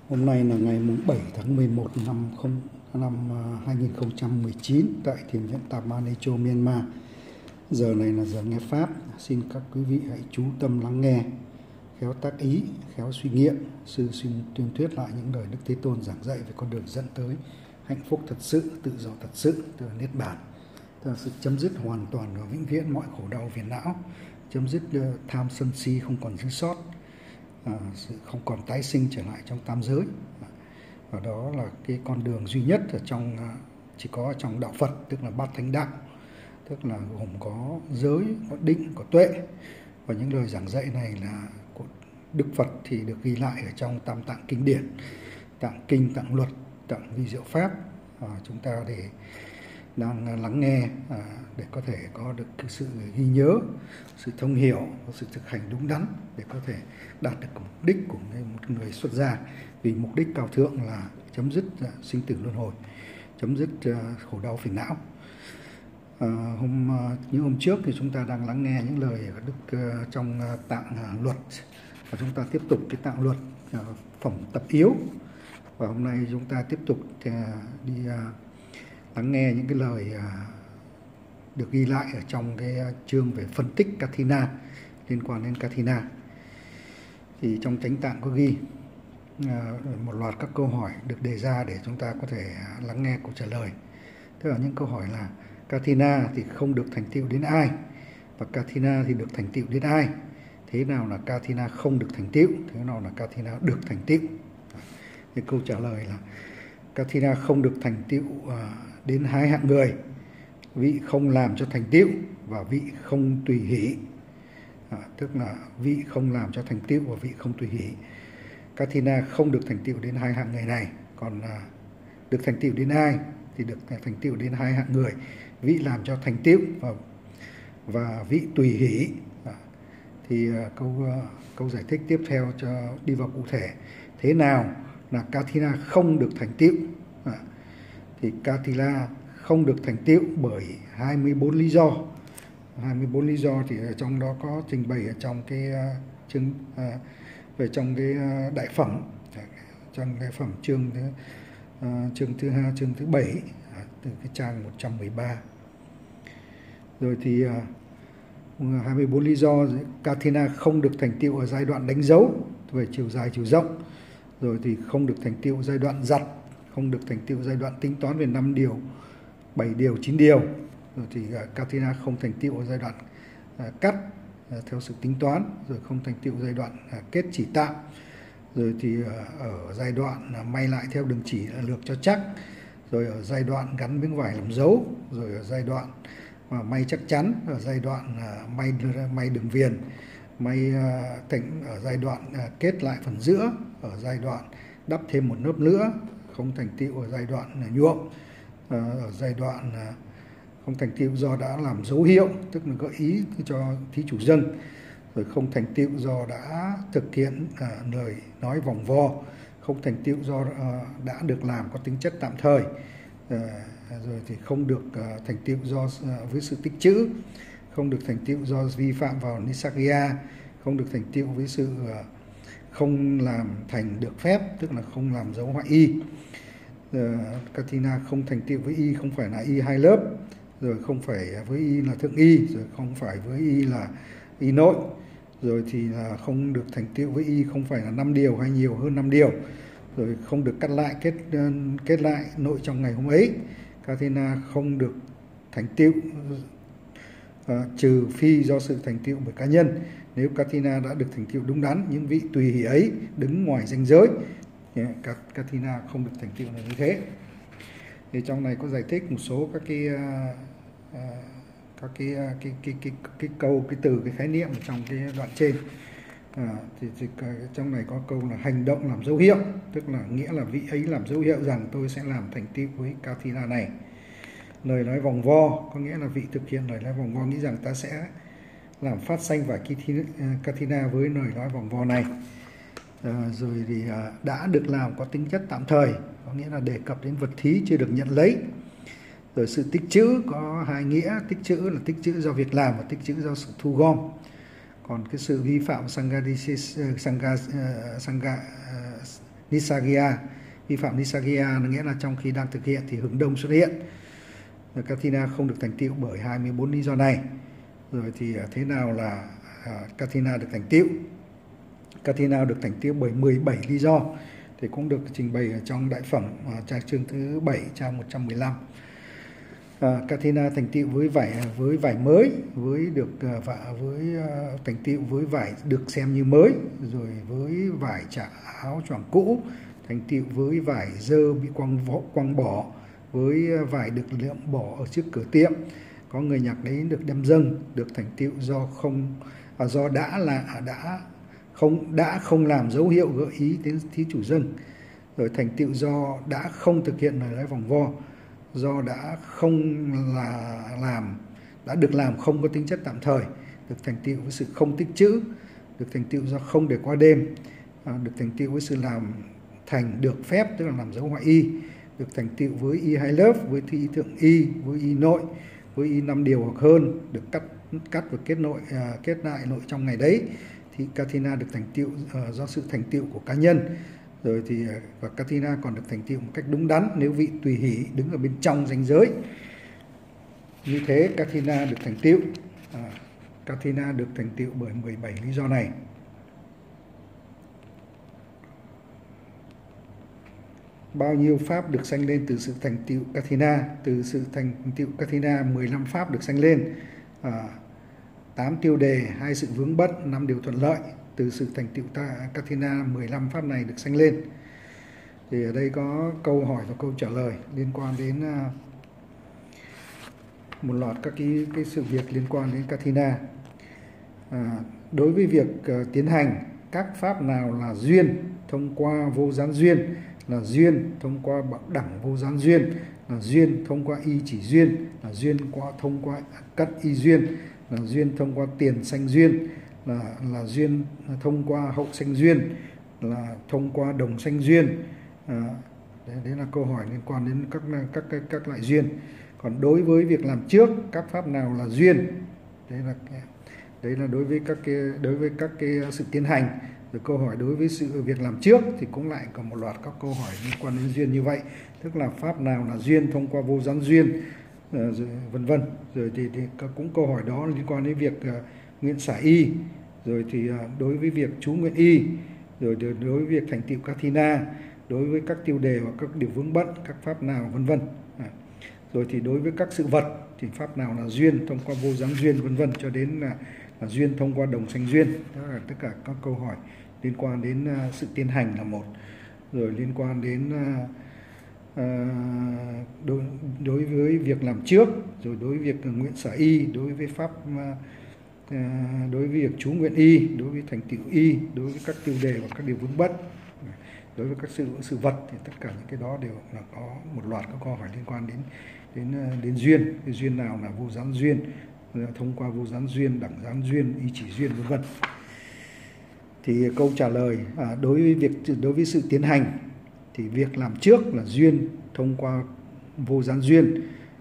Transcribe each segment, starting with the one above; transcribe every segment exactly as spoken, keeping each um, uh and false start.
Hôm nay là ngày bảy tháng mười một năm, năm hai nghìn không trăm mười chín tại Thiền viện Tạp Ma Lê Châu, Myanmar. Giờ này là giờ nghe Pháp. Xin các quý vị hãy chú tâm lắng nghe, khéo tác ý, khéo suy nghiệm. Sư xin tuyên thuyết lại những lời Đức Thế Tôn giảng dạy về con đường dẫn tới hạnh phúc thật sự, tự do thật sự, từ Niết Bàn. Tức là sự chấm dứt hoàn toàn và vĩnh viễn mọi khổ đau phiền não, chấm dứt tham sân si không còn dư sót, à, sự không còn tái sinh trở lại trong tam giới. Và đó là cái con đường duy nhất ở trong, chỉ có trong đạo Phật, tức là bát thánh đạo, tức là gồm có giới, có định, có tuệ. Và những lời giảng dạy này là của Đức Phật thì được ghi lại ở trong Tam Tạng Kinh Điển, Tạng Kinh, Tạng Luật, Tạng Vi Diệu Pháp. À, chúng ta để đang lắng nghe à, để có thể có được cái sự ghi nhớ, sự thông hiểu, sự thực hành đúng đắn để có thể đạt được mục đích của một người xuất gia. Vì mục đích cao thượng là chấm dứt uh, sinh tử luân hồi, chấm dứt uh, khổ đau phiền não. À, hôm uh, những hôm trước thì chúng ta đang lắng nghe những lời của Đức uh, trong uh, Tạng uh, Luật, và chúng ta tiếp tục cái Tạng Luật uh, phẩm tập yếu. Và hôm nay chúng ta tiếp tục uh, đi uh, lắng nghe những cái lời uh, được ghi lại ở trong cái uh, chương về phân tích Kathina, liên quan đến Kathina. Thì trong Chánh Tạng có ghi một loạt các câu hỏi được đề ra để chúng ta có thể lắng nghe câu trả lời. Tức là những câu hỏi là Kathina thì không được thành tựu đến ai, và Kathina thì được thành tựu đến ai. Thế nào là Kathina không được thành tựu, thế nào là Kathina được thành tựu. Thì câu trả lời là Kathina không được thành tựu đến hai hạng người: vị không làm cho thành tựu và vị không tùy hỷ. À, tức là vị không làm cho thành tựu và vị không tùy hỷ. Kathina không được thành tựu đến hai hạng người này. Còn à, được thành tựu đến ai thì được thành tựu đến hai hạng người: vị làm cho thành tựu và, và vị tùy hỷ. À, thì à, câu à, câu giải thích tiếp theo cho đi vào cụ thể. Thế nào là Kathina không được thành tựu? À, thì Kathina không được thành tựu bởi hai mươi bốn lý do. hai mươi bốn lý do thì ở trong đó có trình bày ở trong cái uh, chương uh, về trong cái uh, đại phẩm, trong cái phẩm chương thứ uh, chương thứ hai, chương thứ bảy, uh, từ cái trang một trăm mười ba. Rồi thì uh, hai mươi bốn lý do Kathina không được thành tựu ở giai đoạn đánh dấu về chiều dài chiều rộng, rồi thì không được thành tựu giai đoạn giặt, không được thành tựu giai đoạn tính toán về năm điều, bảy điều, chín điều. Rồi thì uh, Kathina không thành tựu ở giai đoạn uh, cắt uh, theo sự tính toán, rồi không thành tựu giai đoạn uh, kết chỉ tạm, rồi thì uh, ở giai đoạn uh, may lại theo đường chỉ uh, lược cho chắc, rồi ở giai đoạn gắn miếng vải làm dấu, rồi ở giai đoạn uh, may chắc chắn, ở giai đoạn uh, may may đường viền, may uh, thành ở giai đoạn uh, kết lại phần giữa, ở giai đoạn đắp thêm một lớp nữa, không thành tựu ở giai đoạn uh, nhuộm, uh, ở giai đoạn uh, không thành tựu do đã làm dấu hiệu, tức là gợi ý cho thí chủ dâng, rồi không thành tựu do đã thực hiện à, lời nói vòng vo, không thành tựu do à, đã được làm có tính chất tạm thời, à, rồi thì không được à, thành tựu do à, với sự tích trữ, không được thành tựu do vi phạm vào Nisagya, không được thành tựu với sự à, không làm thành được phép, tức là không làm dấu họa y. À, Kathina không thành tựu với y không phải là y hai lớp, rồi không phải với y là thượng y, rồi không phải với y là y nội, rồi thì là không được thành tựu với y không phải là năm điều hay nhiều hơn năm điều, rồi không được cắt lại kết kết lại nội trong ngày hôm ấy. Kathina không được thành tựu uh, trừ phi do sự thành tựu bởi cá nhân. Nếu Kathina đã được thành tựu đúng đắn, những vị tùy hỷ ấy đứng ngoài ranh giới, yeah, Kathina không được thành tựu là như thế. Thì trong này có giải thích một số các cái uh, uh, các cái, uh, cái, cái, cái, cái, cái câu, cái từ, cái khái niệm ở trong cái đoạn trên. À, thì, thì trong này có câu là hành động làm dấu hiệu, tức là nghĩa là vị ấy làm dấu hiệu rằng tôi sẽ làm thành tựu với Kathina này. Lời nói vòng vo có nghĩa là vị thực hiện lời nói vòng vo nghĩ rằng ta sẽ làm phát sanh vài Kathina với lời nói vòng vo này. À, rồi thì à, đã được làm có tính chất tạm thời, có nghĩa là đề cập đến vật thí chưa được nhận lấy. Rồi sự tích trữ có hai nghĩa: tích trữ là tích trữ do việc làm và tích trữ do sự thu gom. Còn cái sự vi phạm Sangha, Sangha, Sangha Nisargya. Vi phạm Nisargya nghĩa là trong khi đang thực hiện thì hướng đông xuất hiện. Kathina không được thành tựu bởi hai mươi bốn lý do này. Rồi thì thế nào là Kathina được thành tựu? Kathina được thành tựu bởi mười bảy lý do, thì cũng được trình bày ở trong đại phẩm trang chương thứ bảy, trang một trăm mười lăm. À, Kathina thành tựu với vải với vải mới, với được và với uh, thành tựu với vải được xem như mới, rồi với vải chả áo choàng cũ, thành tựu với vải dơ bị quăng quăng bỏ, với vải được lượm bỏ ở trước cửa tiệm, có người nhặt đấy được đem dâng, được thành tựu do không à, do đã là đã không đã không làm dấu hiệu gợi ý đến thí chủ dâng, rồi thành tựu do đã không thực hiện lời nói vòng vo, do đã không là làm đã được làm không có tính chất tạm thời, được thành tựu với sự không tích trữ, được thành tựu do không để qua đêm, à, được thành tựu với sự làm thành được phép, tức là làm dấu ngoại y, được thành tựu với y hai lớp, với thi thượng y, với y nội, với y năm điều hoặc hơn, được cắt cắt và kết nội à, kết lại nội trong ngày đấy. Thì Kathina được thành tựu uh, do sự thành tựu của cá nhân. Rồi thì và Kathina còn được thành tựu một cách đúng đắn nếu vị tùy hỷ đứng ở bên trong ranh giới. Như thế Kathina được thành tựu. À, Kathina được thành tựu bởi mười bảy lý do này. Bao nhiêu pháp được sanh lên từ sự thành tựu Kathina? Từ sự thành tựu Kathina, mười lăm pháp được sanh lên. À, tám tiêu đề, hai sự vướng bất, năm điều thuận lợi. Từ sự thành tựu Kathina, mười lăm pháp này được sanh lên. Thì ở đây có câu hỏi và câu trả lời liên quan đến uh, một loạt các cái, cái sự việc liên quan đến Kathina. À, đối với việc uh, tiến hành các pháp nào là duyên thông qua vô gián duyên, là duyên thông qua đẳng vô gián duyên, là duyên thông qua y chỉ duyên, là duyên qua thông qua cắt y duyên, là duyên thông qua tiền sanh duyên, là là duyên thông qua hậu sanh duyên, là thông qua đồng sanh duyên. À, đấy, đấy là câu hỏi liên quan đến các các các các loại duyên. Còn đối với việc làm trước, các pháp nào là duyên? Đấy là đấy là đối với các cái đối với các cái sự tiến hành. Rồi câu hỏi đối với sự việc làm trước thì cũng lại có một loạt các câu hỏi liên quan đến duyên như vậy, tức là pháp nào là duyên thông qua vô gián duyên, uh, vân vân. Rồi thì, thì cũng câu hỏi đó liên quan đến việc uh, nguyện xả y, rồi thì uh, đối với việc chú nguyện y, rồi đối với việc thành tựu Kathina, đối với các tiêu đề hoặc các điều vướng bận, các pháp nào, vân vân. À, rồi thì đối với các sự vật thì pháp nào là duyên thông qua vô gián duyên, vân vân, cho đến là, là duyên thông qua đồng sanh duyên. Đó là tất cả các câu hỏi liên quan đến uh, sự tiến hành là một, rồi liên quan đến uh, uh, đối, đối với việc làm trước, rồi đối với việc nguyện xả y, đối với pháp uh, uh, đối với việc chú nguyện y, đối với thành tựu y, đối với các tiêu đề và các điều vướng bất, đối với các sự sự vật thì tất cả những cái đó đều là có một loạt các câu hỏi liên quan đến đến đến duyên, cái duyên nào là vô gián duyên, thông qua vô gián duyên, đẳng gián duyên, y chỉ duyên, vân vân. Thì câu trả lời à, đối với việc đối với sự tiến hành thì việc làm trước là duyên thông qua vô gián duyên,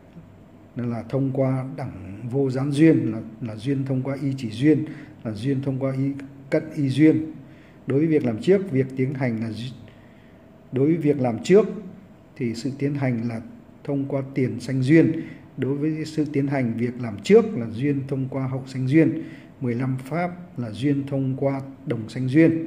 là thông qua đẳng vô gián duyên, là là duyên thông qua y chỉ duyên, là duyên thông qua y cận y duyên. Đối với việc làm trước, việc tiến hành là đối với việc làm trước thì sự tiến hành là thông qua tiền sanh duyên. Đối với sự tiến hành việc làm trước là duyên thông qua hậu sanh duyên. mười lăm pháp là duyên thông qua đồng sanh duyên.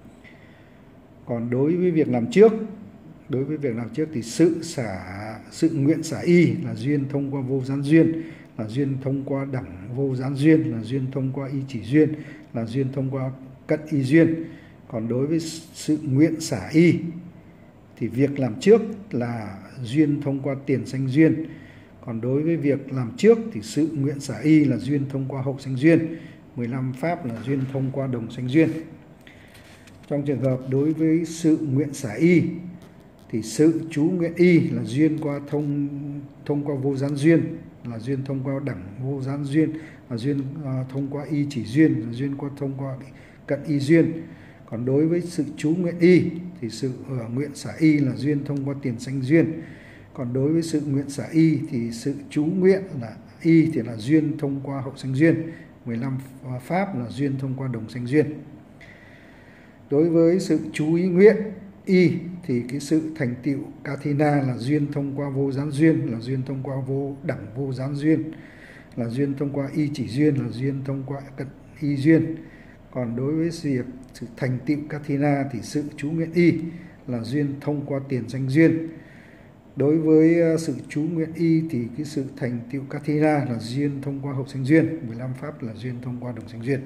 Còn đối với việc làm trước, đối với việc làm trước thì sự xả sự nguyện xả y là duyên thông qua vô gián duyên, là duyên thông qua đẳng vô gián duyên, là duyên thông qua y chỉ duyên, là duyên thông qua cận y duyên. Còn đối với sự nguyện xả y thì việc làm trước là duyên thông qua tiền sanh duyên. Còn đối với việc làm trước thì sự nguyện xả y là duyên thông qua hậu sanh duyên. mười lăm pháp là duyên thông qua đồng sanh duyên. Trong trường hợp đối với sự nguyện xả y thì sự chú nguyện y là duyên qua thông thông qua vô gián duyên, là duyên thông qua đẳng vô gián duyên, là duyên uh, thông qua y chỉ duyên, là duyên qua thông qua cận y duyên. Còn đối với sự chú nguyện y thì sự uh, nguyện xả y là duyên thông qua tiền sanh duyên. Còn đối với sự nguyện xả y thì sự chú nguyện là y thì là duyên thông qua hậu sanh duyên. mười lăm pháp là duyên thông qua đồng sanh duyên. Đối với sự chú ý nguyện y thì cái sự thành tựu Kathina là duyên thông qua vô gián duyên, là duyên thông qua vô đẳng vô gián duyên, là duyên thông qua y chỉ duyên, là duyên thông qua cận y duyên. Còn đối với việc sự thành tựu Kathina thì sự chú nguyện y là duyên thông qua tiền danh duyên. Đối với sự chú nguyện y thì cái sự thành tựu Kathina là duyên thông qua hậu sanh duyên, mười lăm pháp là duyên thông qua đồng sanh duyên.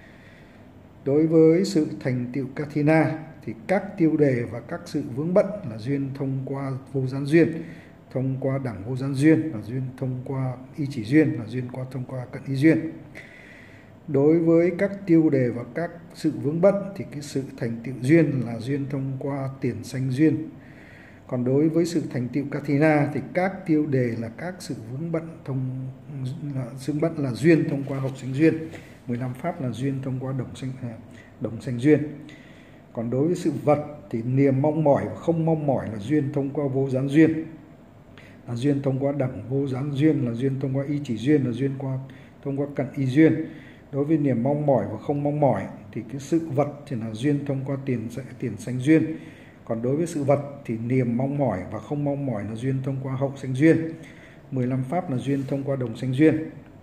Đối với sự thành tựu Kathina thì các tiêu đề và các sự vướng bận là duyên thông qua vô gián duyên, thông qua đẳng vô gián duyên là duyên thông qua y chỉ duyên, là duyên qua thông qua cận y duyên. Đối với các tiêu đề và các sự vướng bận thì cái sự thành tựu duyên là duyên thông qua tiền sanh duyên. Còn đối với sự thành tựu Kathina thì các tiêu đề là các sự vướng bận thông là, sự bận là duyên thông qua hậu sanh duyên, mười lăm pháp là duyên thông qua đồng sanh đồng sanh duyên. Còn đối với sự vật thì niềm mong mỏi và không mong mỏi là duyên thông qua vô gián duyên, là duyên thông qua đẳng vô gián duyên, là duyên thông qua y chỉ duyên, là duyên qua thông qua cận y duyên. Đối với niềm mong mỏi và không mong mỏi thì cái sự vật thì là duyên thông qua tiền tiền sanh duyên. Còn đối với sự vật thì niềm mong mỏi và không mong mỏi là duyên thông qua hậu sanh duyên, mười lăm pháp là duyên thông qua đồng sanh duyên.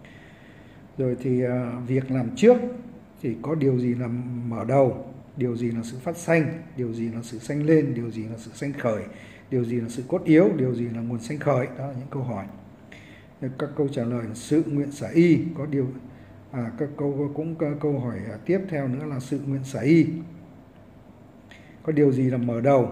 Rồi thì uh, việc làm trước thì có điều gì là mở đầu, điều gì là sự phát sanh, điều gì là sự sanh lên, điều gì là sự sanh khởi, điều gì là sự cốt yếu, điều gì là nguồn sanh khởi. Đó là những câu hỏi. Các câu trả lời là sự nguyện xả y, có điều à, các câu cũng câu hỏi tiếp theo nữa là sự nguyện xả y, có điều gì là mở đầu.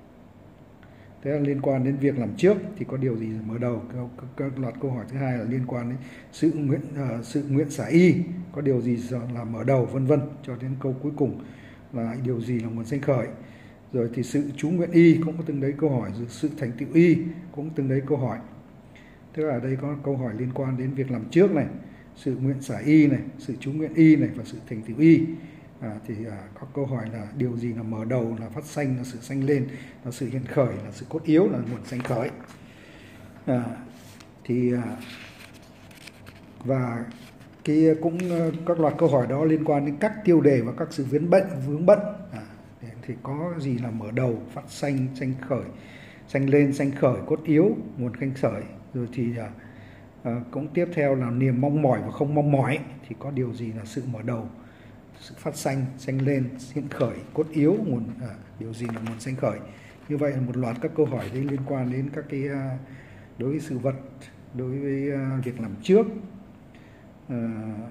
Thế là liên quan đến việc làm trước thì có điều gì là mở đầu. Các, các loạt câu hỏi thứ hai là liên quan đến sự nguyện uh, sự nguyện xả y, có điều gì là mở đầu, vân vân, cho đến câu cuối cùng là điều gì là nguồn sanh khởi. Rồi thì sự chú nguyện y cũng có từng đấy câu hỏi, rồi sự thành tựu y cũng từng đấy câu hỏi. Tức là ở đây có câu hỏi liên quan đến việc làm trước này, sự nguyện xả y này, sự chú nguyện y này và sự thành tựu y. À, thì à, có câu hỏi là điều gì là mở đầu, là phát sanh, là sự sanh lên, là sự hiện khởi, là sự cốt yếu, là nguồn sanh khởi. À, thì à, và cái cũng các loạt câu hỏi đó liên quan đến các tiêu đề và các sự vướng bận vướng bận. À, thì có gì là mở đầu, phát sanh, sanh khởi, sanh lên, sanh khởi, cốt yếu, nguồn sanh khởi. Rồi thì à, à, cũng tiếp theo là niềm mong mỏi và không mong mỏi thì có điều gì là sự mở đầu, sự phát sanh, sanh lên, hiện khởi, cốt yếu, nguồn à, điều gì là nguồn sanh khởi. Như vậy là một loạt các câu hỏi liên quan đến các cái à, đối với sự vật, đối với à, việc làm trước, à,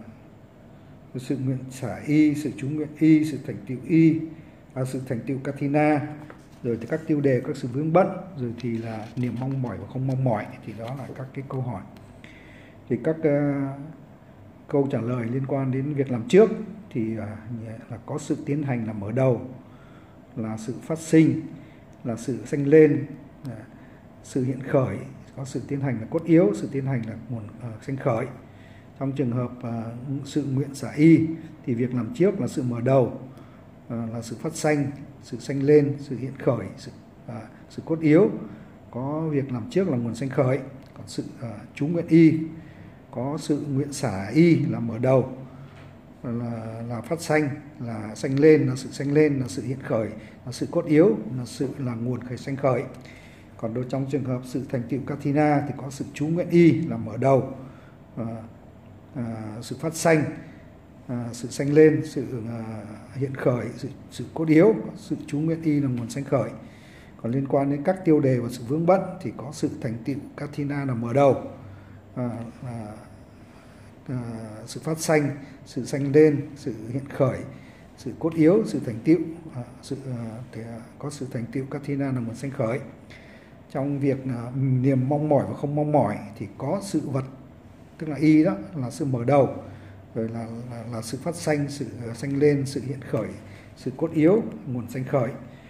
sự nguyện xả y, sự chú nguyện y, sự thành tựu y, à, sự thành tựu Kathina, rồi thì các tiêu đề, các sự vướng bận, rồi thì là niềm mong mỏi và không mong mỏi. Thì đó là các cái câu hỏi. Thì các uh, câu trả lời liên quan đến việc làm trước thì uh, là có sự tiến hành là mở đầu, là sự phát sinh, là sự sanh lên, uh, sự hiện khởi, có sự tiến hành là cốt yếu, sự tiến hành là nguồn uh, sanh khởi. Trong trường hợp uh, sự nguyện xả y thì việc làm trước là sự mở đầu, uh, là sự phát sanh, sự sanh lên, sự hiện khởi, sự, uh, sự cốt yếu, có việc làm trước là nguồn sanh khởi. Còn sự uh, chú nguyện y có sự nguyện xả y là mở đầu, là, là phát sanh, là sanh lên, là sự sanh lên, là sự hiện khởi, là sự cốt yếu, là sự là nguồn khởi sanh khởi. Còn đối trong trường hợp sự thành tựu Kathina thì có sự chú nguyện y là mở đầu, à, à, sự phát sanh, à, sự sanh lên, sự à, hiện khởi, sự, sự cốt yếu, sự chú nguyện y là nguồn sanh khởi. Còn liên quan đến các tiêu đề và sự vướng bận thì có sự thành tựu Kathina là mở đầu, à, à, à, sự phát sanh, sự sanh lên, sự hiện khởi, sự cốt yếu, sự thành tựu, à, sự à, thì, à, có sự thành tựu Kathina là nguồn sanh khởi. Trong việc à, niềm mong mỏi và không mong mỏi thì có sự vật, tức là y đó là sự mở đầu, rồi là, là, là sự phát sanh, sự uh, sanh lên, sự hiện khởi, sự cốt yếu, nguồn sanh khởi.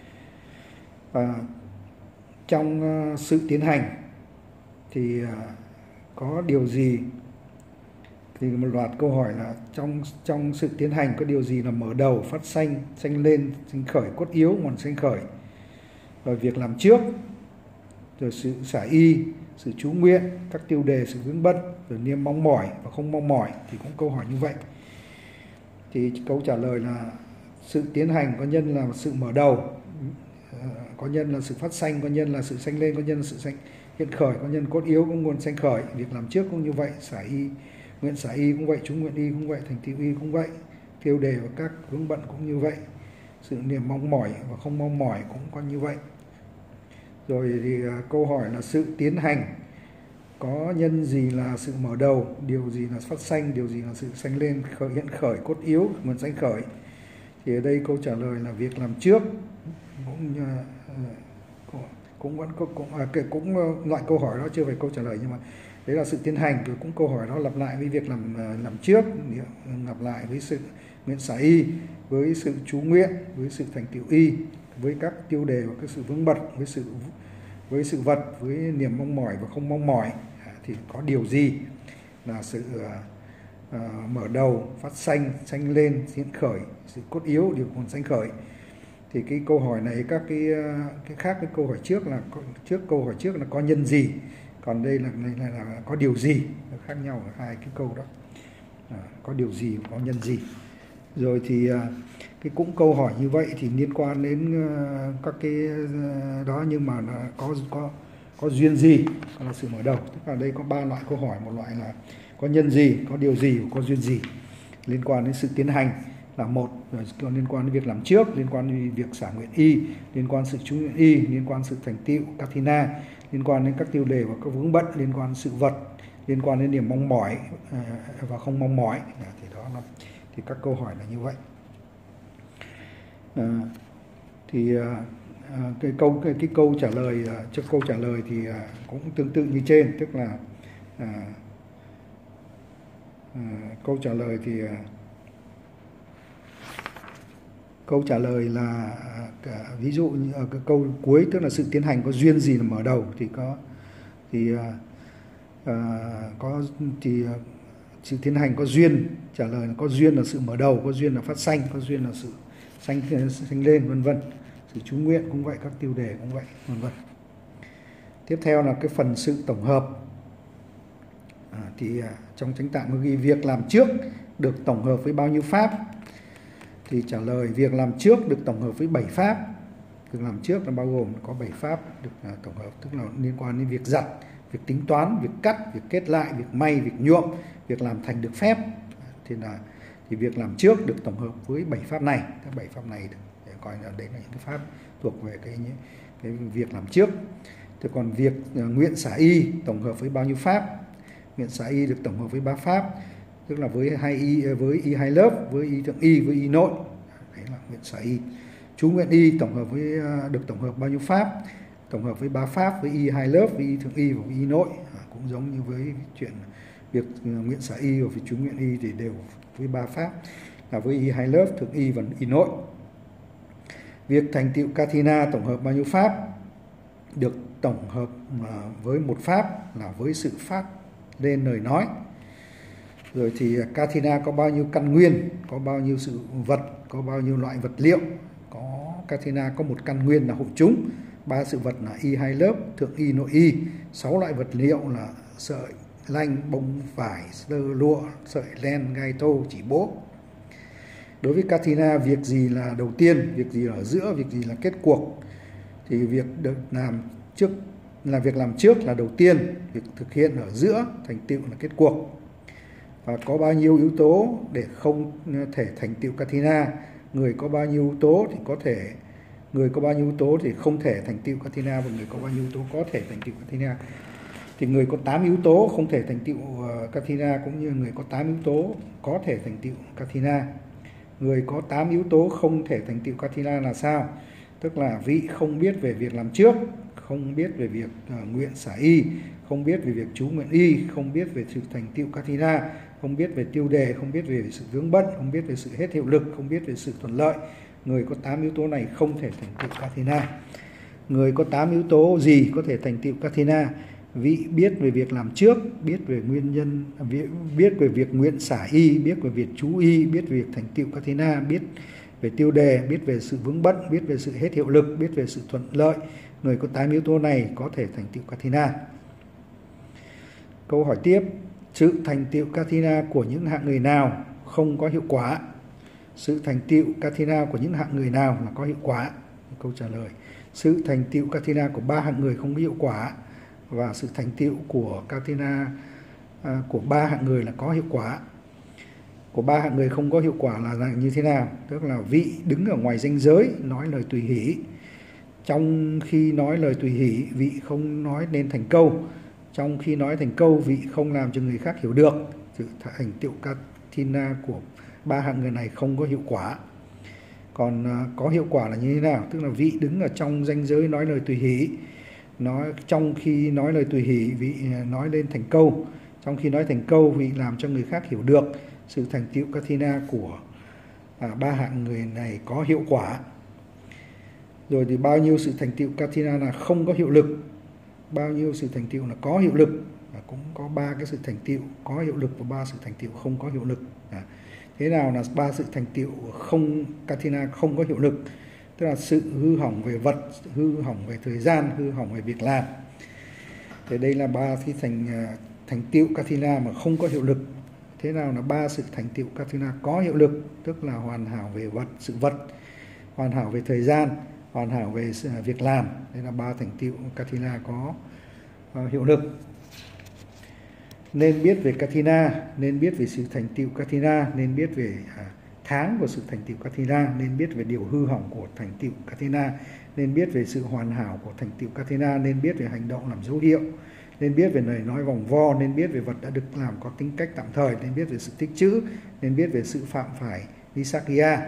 À, trong uh, sự tiến hành thì uh, có điều gì, thì một loạt câu hỏi là trong trong sự tiến hành có điều gì là mở đầu, phát sanh, sanh lên, sanh khởi, cốt yếu, nguồn sanh khởi. Rồi việc làm trước, rồi sự xả y, sự chú nguyện, các tiêu đề, sự vướng bận, rồi niềm mong mỏi và không mong mỏi thì cũng câu hỏi như vậy. Thì câu trả lời là sự tiến hành có nhân là sự mở đầu, có nhân là sự phát sanh, có nhân là sự sanh lên, có nhân là sự sanh hiện khởi, có nhân cốt yếu, có nguồn sanh khởi. Việc làm trước cũng như vậy, xả y, nguyện xả y cũng vậy, chú nguyện y cũng vậy, thành tựu y cũng vậy, tiêu đề và các vướng bận cũng như vậy, sự niềm mong mỏi và không mong mỏi cũng có như vậy. Rồi thì câu hỏi là sự tiến hành có nhân gì là sự mở đầu, điều gì là phát sanh, điều gì là sự sanh lên, khởi hiện khởi, cốt yếu, nguồn sanh khởi. Thì ở đây câu trả lời là việc làm trước cũng cũng vẫn cũng, cũng, à, cũng loại câu hỏi đó chưa phải câu trả lời, nhưng mà đấy là sự tiến hành. Rồi cũng câu hỏi đó lặp lại với việc làm làm trước, lặp lại với sự nguyện xả y, với sự chú nguyện, với sự thành tựu y, với các tiêu đề và các sự vướng bận, với sự với sự vật, với niềm mong mỏi và không mong mỏi. À, thì có điều gì là sự uh, mở đầu, phát sanh, sanh lên, hiện khởi, sự cốt yếu, điều nguồn sanh khởi. Thì cái câu hỏi này các cái cái khác với câu hỏi trước là trước câu hỏi trước là có nhân gì, còn đây là này là, là có điều gì, nó khác nhau ở hai cái câu đó. À, có điều gì, có nhân gì. Rồi thì uh, cái cũng câu hỏi như vậy thì liên quan đến uh, các cái uh, đó, nhưng mà nó có có có duyên gì, là sự mở đầu. Tức là đây có ba loại câu hỏi, một loại là có nhân gì, có điều gì, có duyên gì. Liên quan đến sự tiến hành là một, rồi liên quan đến việc làm trước, liên quan đến việc xả nguyện y, liên quan sự chú nguyện y, liên quan sự thành tựu kathina, liên quan đến các tiêu đề và các vướng bận, liên quan đến sự vật, liên quan đến niềm mong mỏi uh, và không mong mỏi. À, thì đó là thì các câu hỏi là như vậy. À, thì à, cái câu cái, cái câu trả lời à, cho câu trả lời thì à, cũng tương tự như trên, tức là à, à, câu trả lời thì à, câu trả lời là à, ví dụ như ở cái câu cuối, tức là sự tiến hành có duyên gì là mở đầu, thì có thì à, à, có thì à, sự tiến hành có duyên, trả lời là có duyên là sự mở đầu, có duyên là phát sanh, có duyên là sự sanh sanh lên, vân vân. Sự chú nguyện cũng vậy, các tiêu đề cũng vậy, vân vân. Tiếp theo là cái phần sự tổng hợp. À, thì à, trong chánh tạng có ghi việc làm trước được tổng hợp với bao nhiêu pháp? Thì trả lời việc làm trước được tổng hợp với bảy pháp. Việc làm trước là bao gồm có bảy pháp được à, tổng hợp, tức là liên quan đến việc giặt, việc tính toán, việc cắt, việc kết lại, việc may, việc nhuộm, việc làm thành được phép. Thì là thì việc làm trước được tổng hợp với bảy pháp này. Các bảy pháp này để coi là đấy là những cái pháp thuộc về cái cái việc làm trước. Thế còn việc uh, nguyện xả y tổng hợp với bao nhiêu pháp? Nguyện xả y được tổng hợp với ba pháp, tức là với hai y, với y hai lớp, với y thượng y, với y nội. Đấy là nguyện xả y. Chú nguyện y tổng hợp với uh, được tổng hợp bao nhiêu pháp? Tổng hợp với ba pháp, với y hai lớp, với y thượng y và với y nội. À, cũng giống như với chuyện việc uh, nguyện xả y và việc chú nguyện y thì đều với ba pháp, là với y hai lớp, thượng y và y nội. Việc thành tựu kathina tổng hợp bao nhiêu pháp? Được tổng hợp với một pháp là với sự phát lên lời nói. Rồi thì kathina có bao nhiêu căn nguyên, có bao nhiêu sự vật, có bao nhiêu loại vật liệu. Có kathina có một căn nguyên là hộ chúng, ba sự vật là y hai lớp, thượng y, nội y, sáu loại vật liệu là sợi lanh, bông vải, tơ lụa, sợi len, gai thô, chỉ bố. Đối với kathina, việc gì là đầu tiên, việc gì là ở giữa, việc gì là kết cuộc. Thì việc được làm trước là việc làm trước là đầu tiên, việc thực hiện ở giữa, thành tựu là kết cuộc. Và có bao nhiêu yếu tố để không thể thành tựu kathina? Người có bao nhiêu yếu tố thì có thể người có bao nhiêu yếu tố thì không thể thành tựu kathina, và người có bao nhiêu yếu tố có thể thành tựu kathina. Thì người có tám yếu tố không thể thành tựu kathina, cũng như người có tám yếu tố có thể thành tựu kathina. Người có tám yếu tố không thể thành tựu kathina là sao? Tức là vị không biết về việc làm trước, không biết về việc uh, nguyện xả y, không biết về việc chú nguyện y, không biết về sự thành tựu kathina, không biết về tiêu đề, không biết về sự vướng bận, không biết về sự hết hiệu lực, không biết về sự thuận lợi. Người có tám yếu tố này không thể thành tựu kathina. Người có tám yếu tố gì có thể thành tựu kathina? Vị biết về việc làm trước, biết về nguyên nhân, biết về việc nguyện xả y, biết về việc chú y, biết về việc thành tựu kathina, biết về tiêu đề, biết về sự vướng bận, biết về sự hết hiệu lực, biết về sự thuận lợi. Người có tám yếu tố này có thể thành tựu kathina. Câu hỏi tiếp, sự thành tựu kathina của những hạng người nào không có hiệu quả? Sự thành tựu kathina của những hạng người nào là có hiệu quả? câu trả lời. Sự thành tựu Katina của ba hạng người không có hiệu quả, và sự thành tựu của Katina à, của ba hạng người là có hiệu quả. Của ba hạng người không có hiệu quả là, là như thế nào? Tức là vị đứng ở ngoài ranh giới nói lời tùy hỷ. Trong khi nói lời tùy hỷ, vị không nói nên thành câu. Trong khi nói thành câu, vị không làm cho người khác hiểu được. Sự thành tựu Katina của ba hạng người này không có hiệu quả. Còn à, có hiệu quả là như thế nào? Tức là vị đứng ở trong ranh giới nói lời tùy hỷ. Nói, trong khi nói lời tùy hỷ, vị nói lên thành câu. Trong khi nói thành câu, vị làm cho người khác hiểu được. Sự thành tựu Katina của à, ba hạng người này có hiệu quả. Rồi thì bao nhiêu sự thành tựu Katina là không có hiệu lực, bao nhiêu sự thành tựu là có hiệu lực, và cũng có ba cái sự thành tựu có hiệu lực và ba sự thành tựu không có hiệu lực. À, thế nào là ba sự thành tựu không Katina không có hiệu lực? Tức là sự hư hỏng về vật, hư hỏng về thời gian, hư hỏng về việc làm. Thì đây là ba cái thành thành tựu Katina mà không có hiệu lực. Thế nào là ba sự thành tựu Katina có hiệu lực? Tức là hoàn hảo về vật, sự vật, hoàn hảo về thời gian, hoàn hảo về việc làm. Đây là ba thành tựu Katina có uh, hiệu lực. Nên biết về Katina, nên biết về sự thành tựu Katina, nên biết về uh, tháng của sự thành tựu Katina, nên biết về điều hư hỏng của thành tựu Katina, nên biết về sự hoàn hảo của thành tựu Katina, nên biết về hành động làm dấu hiệu, nên biết về lời nói vòng vo, nên biết về vật đã được làm có tính cách tạm thời, nên biết về sự tích trữ, nên biết về sự phạm phải Nisakya.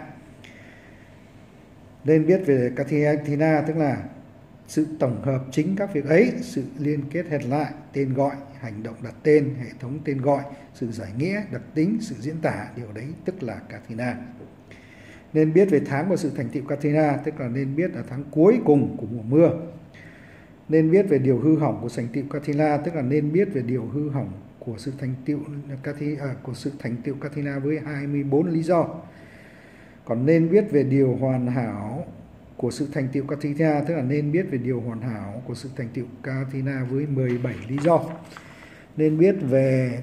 Nên biết về Katina tức là sự tổng hợp chính các việc ấy, sự liên kết hệt lại, tên gọi, hành động đặt tên, hệ thống tên gọi, sự giải nghĩa, đặc tính, sự diễn tả, điều đấy tức là Katina. Nên biết về tháng của sự thành tựu Katina, tức là nên biết là tháng cuối cùng của mùa mưa. Nên biết về điều hư hỏng của thành tựu Katina, tức là nên biết về điều hư hỏng của sự thành tựu Katina, à, của sự thành tựu Katina với hai mươi bốn lý do. Còn nên biết về điều hoàn hảo của sự thành tựu Katina, tức là nên biết về điều hoàn hảo của sự thành tựu Katina với mười bảy lý do. Nên biết về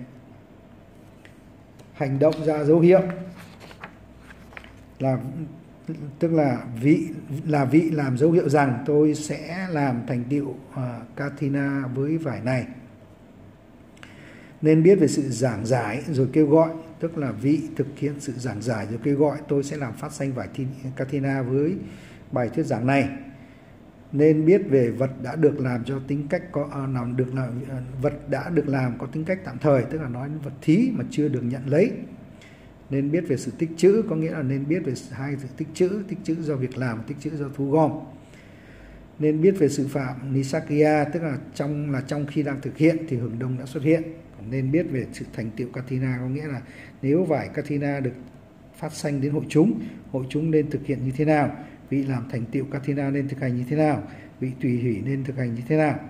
hành động ra dấu hiệu, là tức là vị là vị làm dấu hiệu rằng tôi sẽ làm thành tựu uh, Katina với vải này. Nên biết về sự giảng giải rồi kêu gọi, tức là vị thực hiện sự giảng giải rồi kêu gọi tôi sẽ làm phát sanh vải Katina với bài thuyết giảng này. Nên biết về vật đã được làm cho tính cách có uh, làm được là uh, vật đã được làm có tính cách tạm thời, tức là nói vật thí mà chưa được nhận lấy. Nên biết về sự tích trữ, có nghĩa là nên biết về hai sự tích trữ, tích trữ do việc làm, tích trữ do thu gom. Nên biết về sự phạm Nisakya, tức là trong là trong khi đang thực hiện thì hưởng đông đã xuất hiện. Còn nên biết về sự thành tựu Katina, có nghĩa là nếu vải Katina được phát sanh đến hội chúng, hội chúng nên thực hiện như thế nào, vị làm thành tựu Katina nên thực hành như thế nào, vị tùy hỷ nên thực hành như thế nào.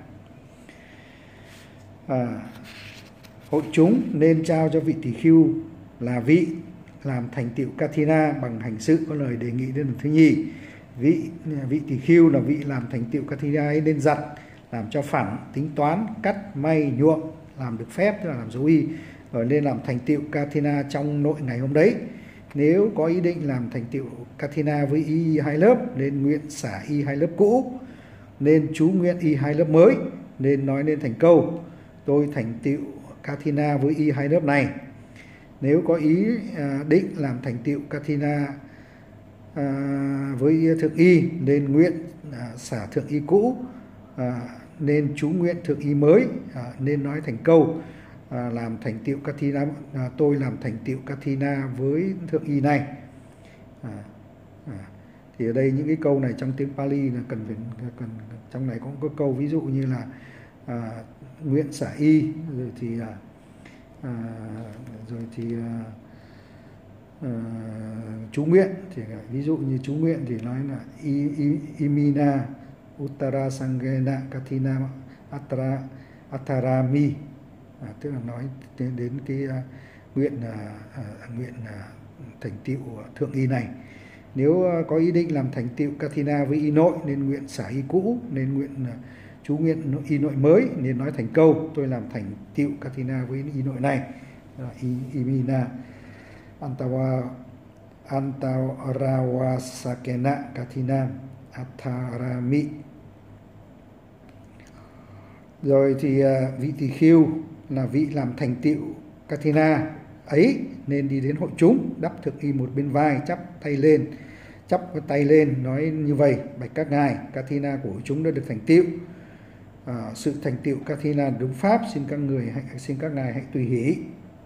À, hội chúng nên trao cho vị tỳ khưu là vị làm thành tựu Katina bằng hành sự có lời đề nghị đến lần thứ nhì. Vị vị tỳ khưu là vị làm thành tựu Katina ấy nên giặt, làm cho phẳng, tính toán, cắt, may, nhuộm, làm được phép, tức là làm dấu y, rồi nên làm thành tựu Katina trong nội ngày hôm đấy. Nếu có ý định làm thành tựu Katina với y hai lớp, nên nguyện xả y hai lớp cũ, nên chú nguyện y hai lớp mới, nên nói nên thành câu tôi thành tựu Katina với y hai lớp này. Nếu có ý à, định làm thành tựu Katina à, với thượng y, nên nguyện à, xả thượng y cũ, à, nên chú nguyện thượng y mới, à, nên nói thành câu à, làm thành tựu Katina, à, tôi làm thành tựu Katina với thượng y này. À, à, thì ở đây những cái câu này trong tiếng Pali là cần phải cần trong này cũng có câu ví dụ như là à, nguyện xả y, rồi thì à, À, rồi thì à, à, chú nguyện thì ví dụ như chú nguyện thì nói là I, I, imina uttara sangena katina atra atarami, à, tức là nói đến, đến cái à, nguyện à, à, nguyện à, thành tựu thượng y này. Nếu à, có ý định làm thành tựu Katina với y nội, nên nguyện xả y cũ, nên nguyện à, chú nguyện y nội mới, nên nói thành câu tôi làm thành tựu Katina với y nội này. Imina antawa antarawasakena Katina Atharami. Rồi thì vị tỳ khưu là vị làm thành tựu Kathina ấy nên đi đến hội chúng, đắp thực y một bên vai, chắp tay lên, chắp cái tay lên nói như vậy: bạch các ngài, Kathina của hội chúng đã được thành tựu. À, sự thành tựu Kathina đúng pháp, xin các người hãy xin các ngài hãy tùy hỷ.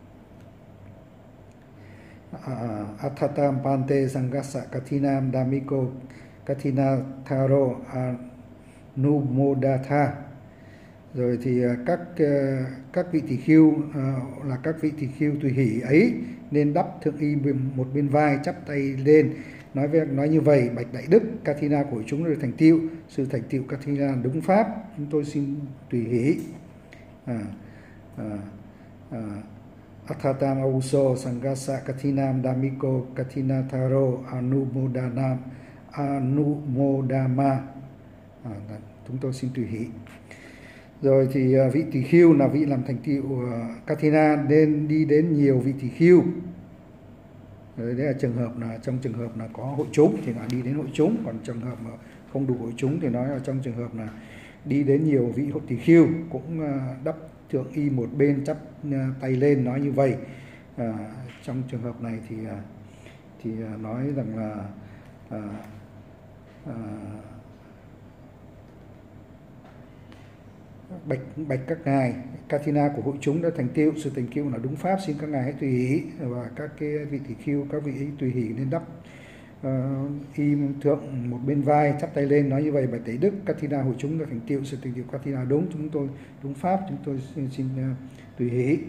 Athatam Pante Sangasa Kathinam Dhammiko Kathina Tharo Anumodatha. Rồi thì các các vị tỳ khưu là các vị tỳ khưu tùy hỷ ấy nên đắp thượng y một bên vai, chắp tay lên nói với nói như vậy: bạch đại đức, Kathina của chúng được thành tựu. Sự thành tựu Kathina đúng pháp, chúng tôi xin tùy hỷ. À, à, à, Athatam Avuso Sangasa Kathinam Dhammiko Kathina Tharo Anumodanam Anumodama. À, chúng tôi xin tùy hỷ. Rồi thì vị tỳ khưu là vị làm thành tựu Kathina nên đi đến nhiều vị tỳ khưu. Đấy là trường hợp là trong trường hợp là có hội chúng thì là đi đến hội chúng, còn trường hợp mà không đủ hội chúng thì nói là trong trường hợp là đi đến nhiều vị hội tỳ khưu, cũng đắp thượng y một bên, chắp tay lên nói như vậy. À, trong trường hợp này thì thì nói rằng là à, à, bạch bạch các ngài, Kathina của hội chúng đã thành tựu. Sự thành tựu là đúng pháp, xin các ngài hãy tùy hỷ. Và các cái vị tỳ khưu, các vị ấy tùy hỷ nên đắp uh, y thượng một bên vai, chắp tay lên nói như vậy: bạch đại đức, Kathina hội chúng đã thành tựu. Sự thành tựu Kathina đúng, chúng tôi đúng pháp, chúng tôi xin, xin uh, tùy hỷ.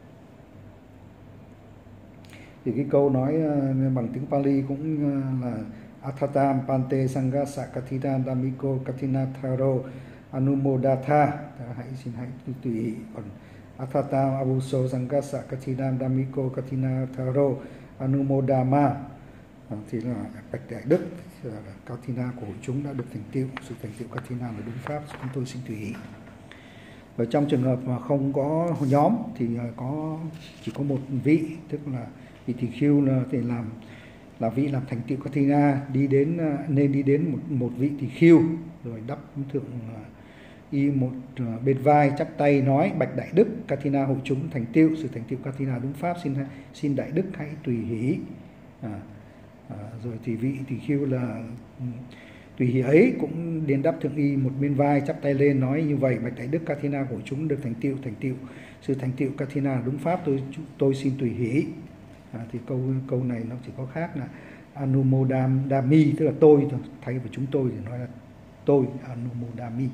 Thì cái câu nói uh, bằng tiếng Pali cũng uh, là Athatam Pante Sangasa Kathina Dhammiko Kathina Tharo Anumodatha, hãy xin hãy tùy hỷ. Còn Athatam Avuso Sangasa Kathinam Dhammiko Kathina Tharo Anumodama à, thì là bạch đại đức, Kathina của hội chúng đã được thành tựu. Sự thành tựu Kathina là đúng pháp, chúng tôi xin tùy hỷ. Và trong trường hợp mà không có nhóm thì có chỉ có một vị, tức là vị tỳ khưu là thì làm là vị làm thành tựu Kathina đi đến nên đi đến một một vị tỳ khưu rồi đắp thượng y một bên vai, chắp tay nói: bạch đại đức, Kathina hội chúng thành tựu. Sự thành tựu Kathina đúng pháp, xin xin đại đức hãy tùy hỷ. À, à, rồi thì vị tỳ khưu là tùy hỷ ấy cũng đến đắp thượng y một bên vai, chắp tay lên nói như vậy: bạch đại đức, Kathina của chúng được thành tựu thành tựu. Sự thành tựu Kathina đúng pháp, tôi tôi xin tùy hỷ. À, thì câu câu này nó chỉ có khác là Anumodami, tức là tôi, thay vào chúng tôi thì nói là tôi, Anumodami.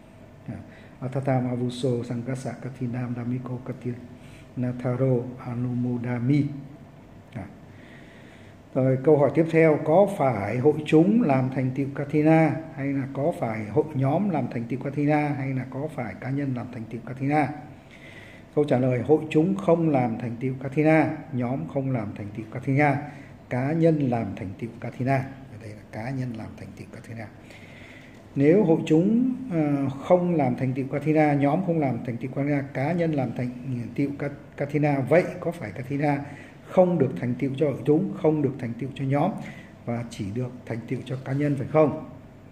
Athatam Avuso Sangasa Kathinam Dhammiko Kathina Tharo Anumodami. À. Rồi câu hỏi tiếp theo: có phải hội chúng làm thành tựu Kathina, hay là có phải hội nhóm làm thành tựu Kathina, hay là có phải cá nhân làm thành tựu Kathina? Câu trả lời: hội chúng không làm thành tựu Kathina, nhóm không làm thành tựu Kathina, cá nhân làm thành tựu Kathina. Ở đây là cá nhân làm thành tựu Kathina. Nếu hội chúng uh, không làm thành tựu Kathina, nhóm không làm thành tựu Kathina, cá nhân làm thành tựu Kathina, vậy có phải Kathina không được thành tựu cho hội chúng, không được thành tựu cho nhóm, và chỉ được thành tựu cho cá nhân, phải không?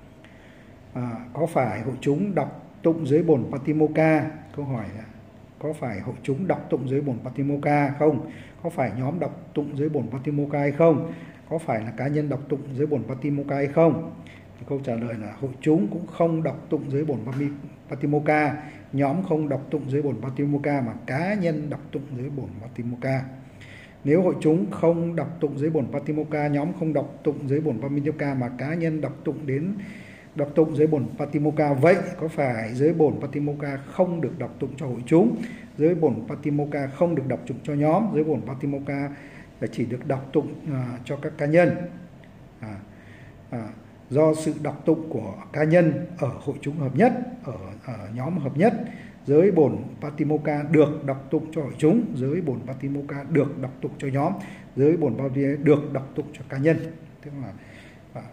À, có phải hội chúng đọc tụng giới bổn Patimokkha? Câu hỏi là có phải hội chúng đọc tụng giới bổn Patimokkha không? Có phải nhóm đọc tụng giới bổn Patimokkha hay không? Có phải là cá nhân đọc tụng giới bổn Patimokkha hay không? Thì câu trả lời là hội chúng cũng không đọc tụng giới bổn Patimokkha, nhóm không đọc tụng giới bổn Patimokkha, mà cá nhân đọc tụng giới bổn Patimokkha. Nếu hội chúng không đọc tụng giới bổn Patimokkha, nhóm không đọc tụng giới bổn Patimokkha, mà cá nhân đọc tụng đến đọc tụng giới bổn Patimokkha, vậy có phải giới bổn Patimokkha không được đọc tụng cho hội chúng, giới bổn Patimokkha không được đọc tụng cho nhóm, giới bổn Patimokkha là chỉ được đọc tụng à, cho các cá nhân? À, à, do sự đọc tụng của cá nhân ở hội chúng hợp nhất, ở, ở nhóm hợp nhất, giới bổn Patimokkha được đọc tụng cho hội chúng, giới bổn Patimokkha được đọc tụng cho nhóm, giới bổn Patimokkha được đọc tụng cho cá nhân. Tức là à,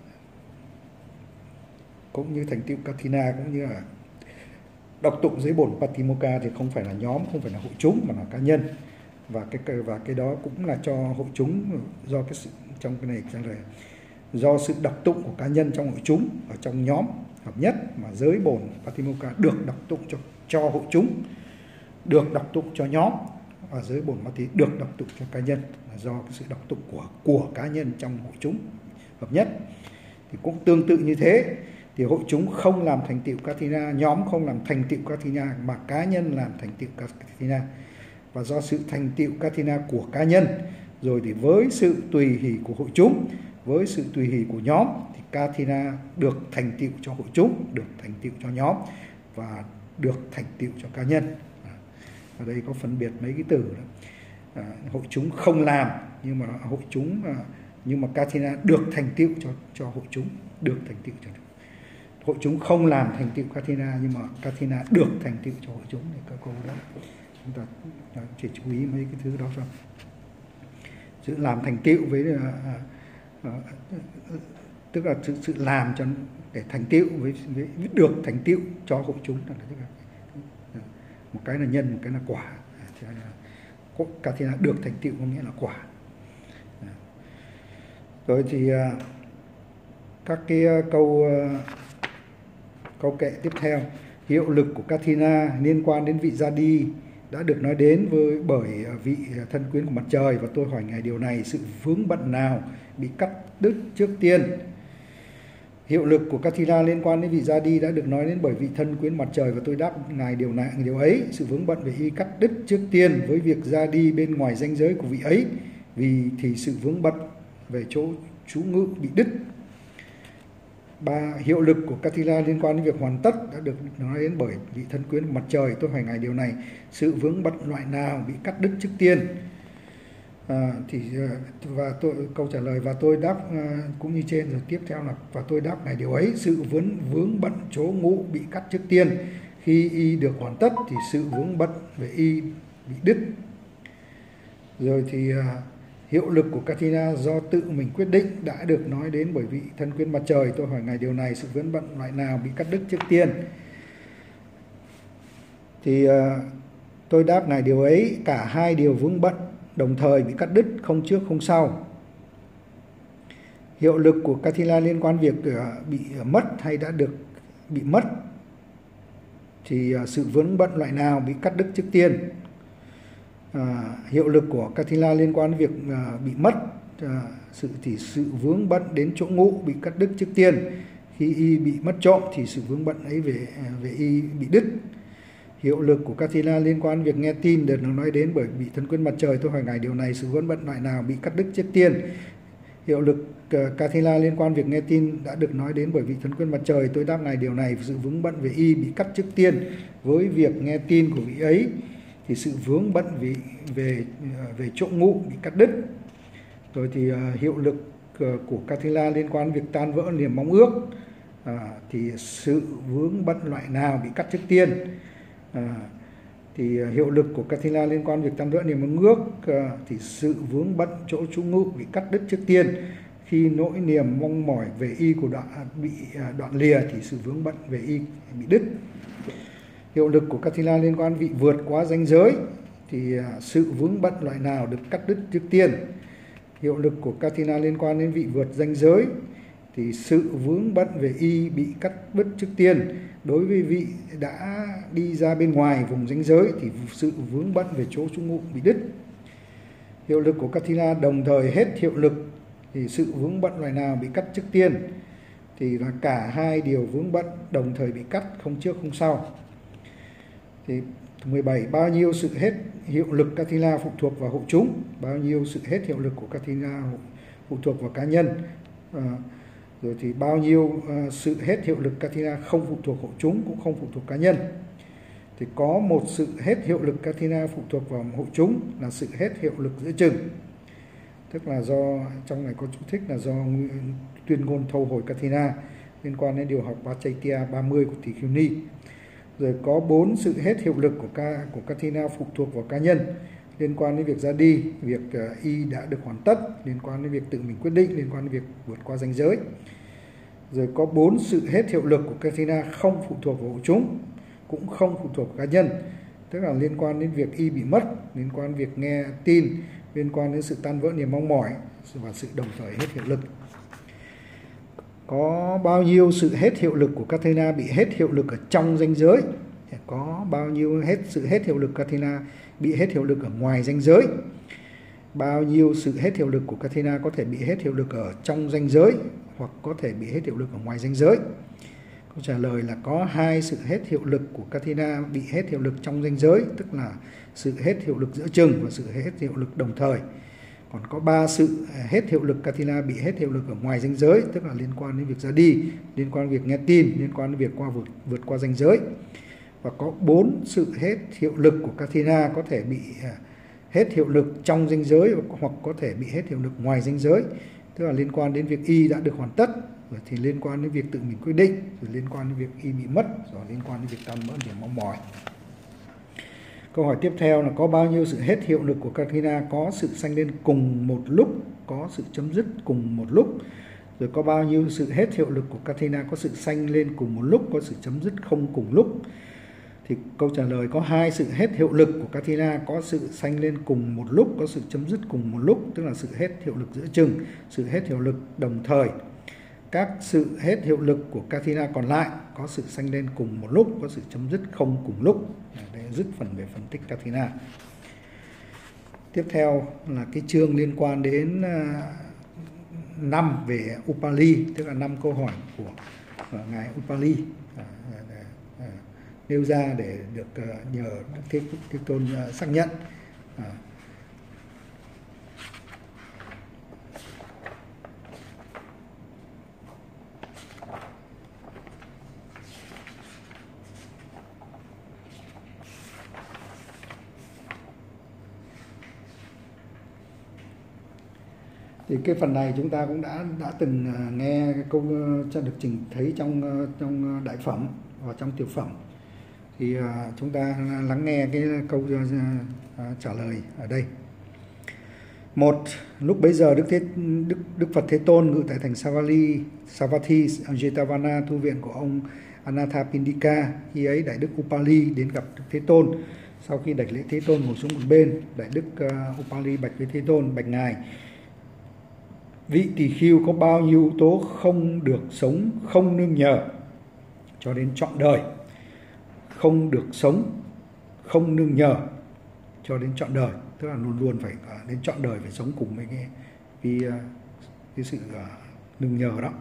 cũng như thành tựu Kathina, cũng như là đọc tụng giới bổn Patimokkha thì không phải là nhóm, không phải là hội chúng, mà là cá nhân. Và cái và cái đó cũng là cho hội chúng, do cái sự, trong cái này trả lời do sự đọc tụng của cá nhân trong hội chúng ở trong nhóm hợp nhất mà giới bổn Patimokkha được đọc tụng cho, cho hội chúng, được đọc tụng cho nhóm, và giới bổn Pati được đọc tụng cho cá nhân là do cái sự đọc tụng của của cá nhân trong hội chúng hợp nhất. Thì cũng tương tự như thế, thì hội chúng không làm thành tựu Kathina, nhóm không làm thành tựu Kathina, mà cá nhân làm thành tựu Kathina. Và do sự thành tựu Kathina của cá nhân, rồi thì với sự tùy hỷ của hội chúng, với sự tùy hỷ của nhóm, thì Kathina được thành tựu cho hội chúng, được thành tựu cho nhóm, và được thành tựu cho cá nhân. Ở đây có phân biệt mấy cái từ đó. À, hội chúng không làm, nhưng mà hội chúng à, nhưng mà Kathina được thành tựu cho cho hội chúng, được thành tựu cho hội chúng không làm thành tựu Kathina, nhưng mà Kathina được thành tựu cho hội chúng. Thì các câu đó chúng ta chỉ chú ý mấy cái thứ đó thôi. Sự làm thành tựu với à, à, tức là sự, sự làm cho để thành tựu với, với được thành tựu cho hội chúng là tức là một cái là nhân, một cái là quả. Kathina được thành tựu có nghĩa là quả. Rồi thì các cái câu câu kệ tiếp theo, hiệu lực của Kathina liên quan đến vị Gia Đi đã được nói đến với bởi vị thân quyến của mặt trời, và tôi hỏi ngài điều này, sự vướng bận nào bị cắt đứt trước tiên? Hiệu lực của Kathina liên quan đến vị Gia Đi đã được nói đến bởi vị thân quyến mặt trời, và tôi đáp ngài điều này điều ấy, sự vướng bận về y cắt đứt trước tiên với việc Gia Đi bên ngoài ranh giới của vị ấy, vì thì sự vướng bận về chỗ trú ngự bị đứt. Ba, hiệu lực của Kathina liên quan đến việc hoàn tất đã được nói đến bởi vị thân quyến của mặt trời, tôi hỏi ngài điều này, sự vướng bận loại nào bị cắt đứt trước tiên? À, thì và tôi câu trả lời và tôi đáp à, cũng như trên, rồi tiếp theo là và tôi đáp ngài điều ấy, sự vướng vướng bận chỗ ngụ bị cắt trước tiên, khi y được hoàn tất thì sự vướng bận về y bị đứt. Rồi thì à, hiệu lực của Kathina do tự mình quyết định đã được nói đến bởi vị thân quyến mặt trời, tôi hỏi ngài điều này, sự vướng bận loại nào bị cắt đứt trước tiên? Thì à, tôi đáp ngài điều ấy, cả hai điều vướng bận đồng thời bị cắt đứt, không trước không sau. Hiệu lực của Kathina liên quan việc bị mất hay đã được bị mất, thì sự vướng bận loại nào bị cắt đứt trước tiên? À, hiệu lực của Kathina liên quan đến việc bị mất, à, sự thì sự vướng bận đến chỗ ngụ bị cắt đứt trước tiên. Khi y bị mất trộm thì sự vướng bận ấy về về y bị đứt. Hiệu lực của Kathina liên quan việc nghe tin được nói đến bởi vị thân quyến mặt trời, tôi hỏi ngài điều này, sự vướng bận loại nào bị cắt đứt trước tiên? Hiệu lực Kathina liên quan việc nghe tin đã được nói đến bởi vị thân quyến mặt trời, tôi đáp ngài điều này, sự vướng bận về y bị cắt trước tiên với việc nghe tin của vị ấy, thì sự vướng bận về về về chỗ ngụ bị cắt đứt. Rồi thì uh, hiệu lực uh, của Kathina liên quan việc tan vỡ niềm mong ước, uh, thì sự vướng bận loại nào bị cắt trước tiên? À, thì hiệu lực của Kathina liên quan việc tan vỡ niềm mong ước, à, thì sự vướng bận chỗ trú ngụ bị cắt đứt trước tiên. Khi nỗi niềm mong mỏi về y của đoạn bị à, đoạn lìa thì sự vướng bận về y bị đứt. Hiệu lực của Kathina liên quan vị vượt quá ranh giới, thì à, sự vướng bận loại nào được cắt đứt trước tiên? Hiệu lực của Kathina liên quan đến vị vượt ranh giới, thì sự vướng bận về y bị cắt đứt trước tiên. Đối với vị đã đi ra bên ngoài vùng ranh giới thì sự vướng bận về chỗ trú ngụ bị đứt. Hiệu lực của Kathina đồng thời hết hiệu lực, thì sự vướng bận loại nào bị cắt trước tiên? Thì là cả hai điều vướng bận đồng thời bị cắt, không trước không sau. Thì mười bảy, bao nhiêu sự hết hiệu lực Kathina phụ thuộc vào hội chúng, bao nhiêu sự hết hiệu lực của Kathina phụ thuộc vào cá nhân. À, rồi thì bao nhiêu uh, sự hết hiệu lực Kathina không phụ thuộc hội chúng, cũng không phụ thuộc cá nhân. Thì có một sự hết hiệu lực Kathina phụ thuộc vào hội chúng là sự hết hiệu lực giữa chừng, tức là do trong này có chú thích là do tuyên ngôn thâu hồi Kathina liên quan đến điều học Pachaitya ba mươi của Tỳ Khưu Ni. Rồi có bốn sự hết hiệu lực của ca của Kathina phụ thuộc vào cá nhân, liên quan đến việc ra đi, việc uh, y đã được hoàn tất, liên quan đến việc tự mình quyết định, liên quan đến việc vượt qua ranh giới. Rồi có bốn sự hết hiệu lực của Kathina không phụ thuộc vào hội chúng, cũng không phụ thuộc vào cá nhân, tức là liên quan đến việc y bị mất, liên quan đến việc nghe tin, liên quan đến sự tan vỡ niềm mong mỏi và sự đồng thời hết hiệu lực. Có bao nhiêu sự hết hiệu lực của Kathina bị hết hiệu lực ở trong ranh giới? Có bao nhiêu hết sự hết hiệu lực Kathina bị hết hiệu lực ở ngoài ranh giới? Bao nhiêu sự hết hiệu lực của Kathina có thể bị hết hiệu lực ở trong ranh giới hoặc có thể bị hết hiệu lực ở ngoài ranh giới? Câu trả lời là có hai sự hết hiệu lực của Kathina bị hết hiệu lực trong ranh giới, tức là sự hết hiệu lực giữa chừng và sự hết hiệu lực đồng thời. Còn có ba sự hết hiệu lực Kathina bị hết hiệu lực ở ngoài ranh giới, tức là liên quan đến việc ra đi, liên quan đến việc nghe tin, liên quan đến việc qua vượt, vượt qua ranh giới. Và có bốn sự hết hiệu lực của Kathina có thể bị hết hiệu lực trong ranh giới hoặc có thể bị hết hiệu lực ngoài ranh giới, tức là liên quan đến việc y đã được hoàn tất, rồi thì liên quan đến việc tự mình quyết định, rồi liên quan đến việc y bị mất, rồi liên quan đến việc tan mỡ điểm mong mỏi. Câu hỏi tiếp theo là có bao nhiêu sự hết hiệu lực của Kathina có sự sanh lên cùng một lúc, có sự chấm dứt cùng một lúc, rồi có bao nhiêu sự hết hiệu lực của Kathina có sự sanh lên cùng một lúc, có sự chấm dứt không cùng lúc? Thì câu trả lời có hai sự hết hiệu lực của Kathina có sự sanh lên cùng một lúc, có sự chấm dứt cùng một lúc, tức là sự hết hiệu lực giữa chừng, sự hết hiệu lực đồng thời. Các sự hết hiệu lực của Kathina còn lại có sự sanh lên cùng một lúc, có sự chấm dứt không cùng lúc. Đây dứt phần về phân tích Kathina. Tiếp theo là cái chương liên quan đến năm về Upali, tức là năm câu hỏi của ngài Upali nêu ra để được nhờ Thế, Thế Tôn xác nhận. À. Thì cái phần này chúng ta cũng đã đã từng nghe cái câu cho được trình thấy trong trong đại phẩm và trong tiểu phẩm. Thì uh, chúng ta lắng nghe cái câu uh, trả lời ở đây. Một, lúc bấy giờ Đức Thế Đức Đức Phật Thế Tôn ngự tại thành Savatthi, Savatthi Jetavana, tu viện của ông Anathapindika. Khi ấy Đại Đức Upali đến gặp Đức Thế Tôn. Sau khi đảnh lễ Thế Tôn ngồi xuống một bên, Đại Đức uh, Upali bạch với Thế Tôn, bạch ngài: vị tỳ khưu có bao nhiêu yếu tố không được sống không nương nhờ cho đến trọn đời? Không được sống không nương nhờ cho đến trọn đời, tức là luôn luôn phải đến trọn đời phải sống cùng với cái cái, cái sự nương nhờ đó.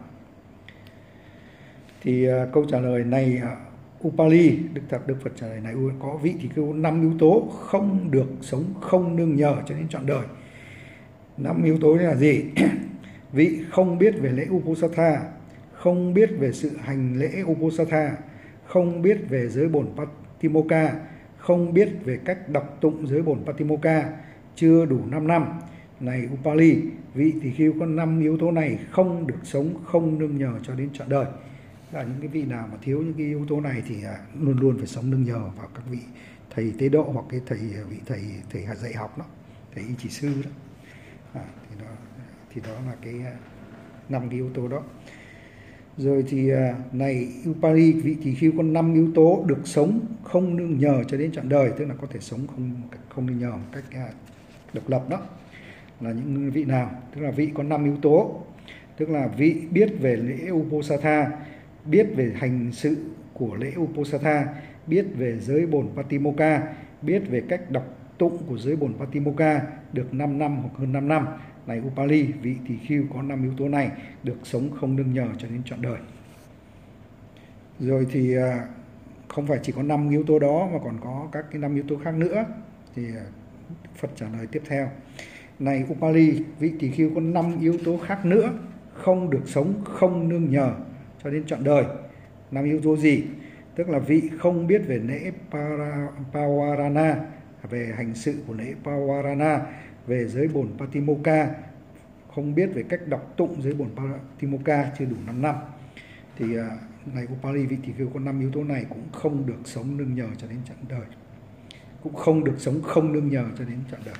Thì câu trả lời này Upali, Đức Thật Đức Phật trả lời này có vị thì kêu năm yếu tố không được sống không nương nhờ cho đến trọn đời. Năm yếu tố là gì? Vị không biết về lễ Uposatha, không biết về sự hành lễ Uposatha, không biết về giới bổn Patimokkha, không biết về cách đọc tụng giới bổn Patimokkha, chưa đủ năm năm. Này Upali, vị tỳ khưu có năm yếu tố này không được sống không nương nhờ cho đến trọn đời. Là những cái vị nào mà thiếu những cái yếu tố này thì luôn luôn phải sống nương nhờ vào các vị thầy tế độ hoặc cái thầy vị thầy thầy dạy học đó, thầy y chỉ sư đó. À, thì đó thì đó là cái năm cái yếu tố đó. Rồi thì này Upali, vị tỳ khưu có năm yếu tố được sống không nương nhờ cho đến trọn đời, tức là có thể sống không không nương nhờ một cách độc lập đó. Là những vị nào? Tức là vị có năm yếu tố, tức là vị biết về lễ Uposatha, biết về hành sự của lễ Uposatha, biết về giới bổn Patimokkha, biết về cách đọc tụng của giới bổn Patimokkha được năm năm hoặc hơn năm năm. Này Upali, vị tỳ khưu có năm yếu tố này được sống không nương nhờ cho đến trọn đời. Rồi thì không phải chỉ có năm yếu tố đó mà còn có các cái năm yếu tố khác nữa. Thì Phật trả lời tiếp theo: này Upali, vị tỳ khưu có năm yếu tố khác nữa không được sống không nương nhờ cho đến trọn đời. Năm yếu tố gì? Tức là vị không biết về lễ Pawarana, về hành sự của lễ Pawarana, về giới bổn Patimokkha, không biết về cách đọc tụng giới bổn Patimokkha, chưa đủ năm năm. Thì uh, này Upali, vị tỳ khưu có năm yếu tố này cũng không được sống nương nhờ cho đến trọn đời, cũng không được sống không nương nhờ cho đến trọn đời.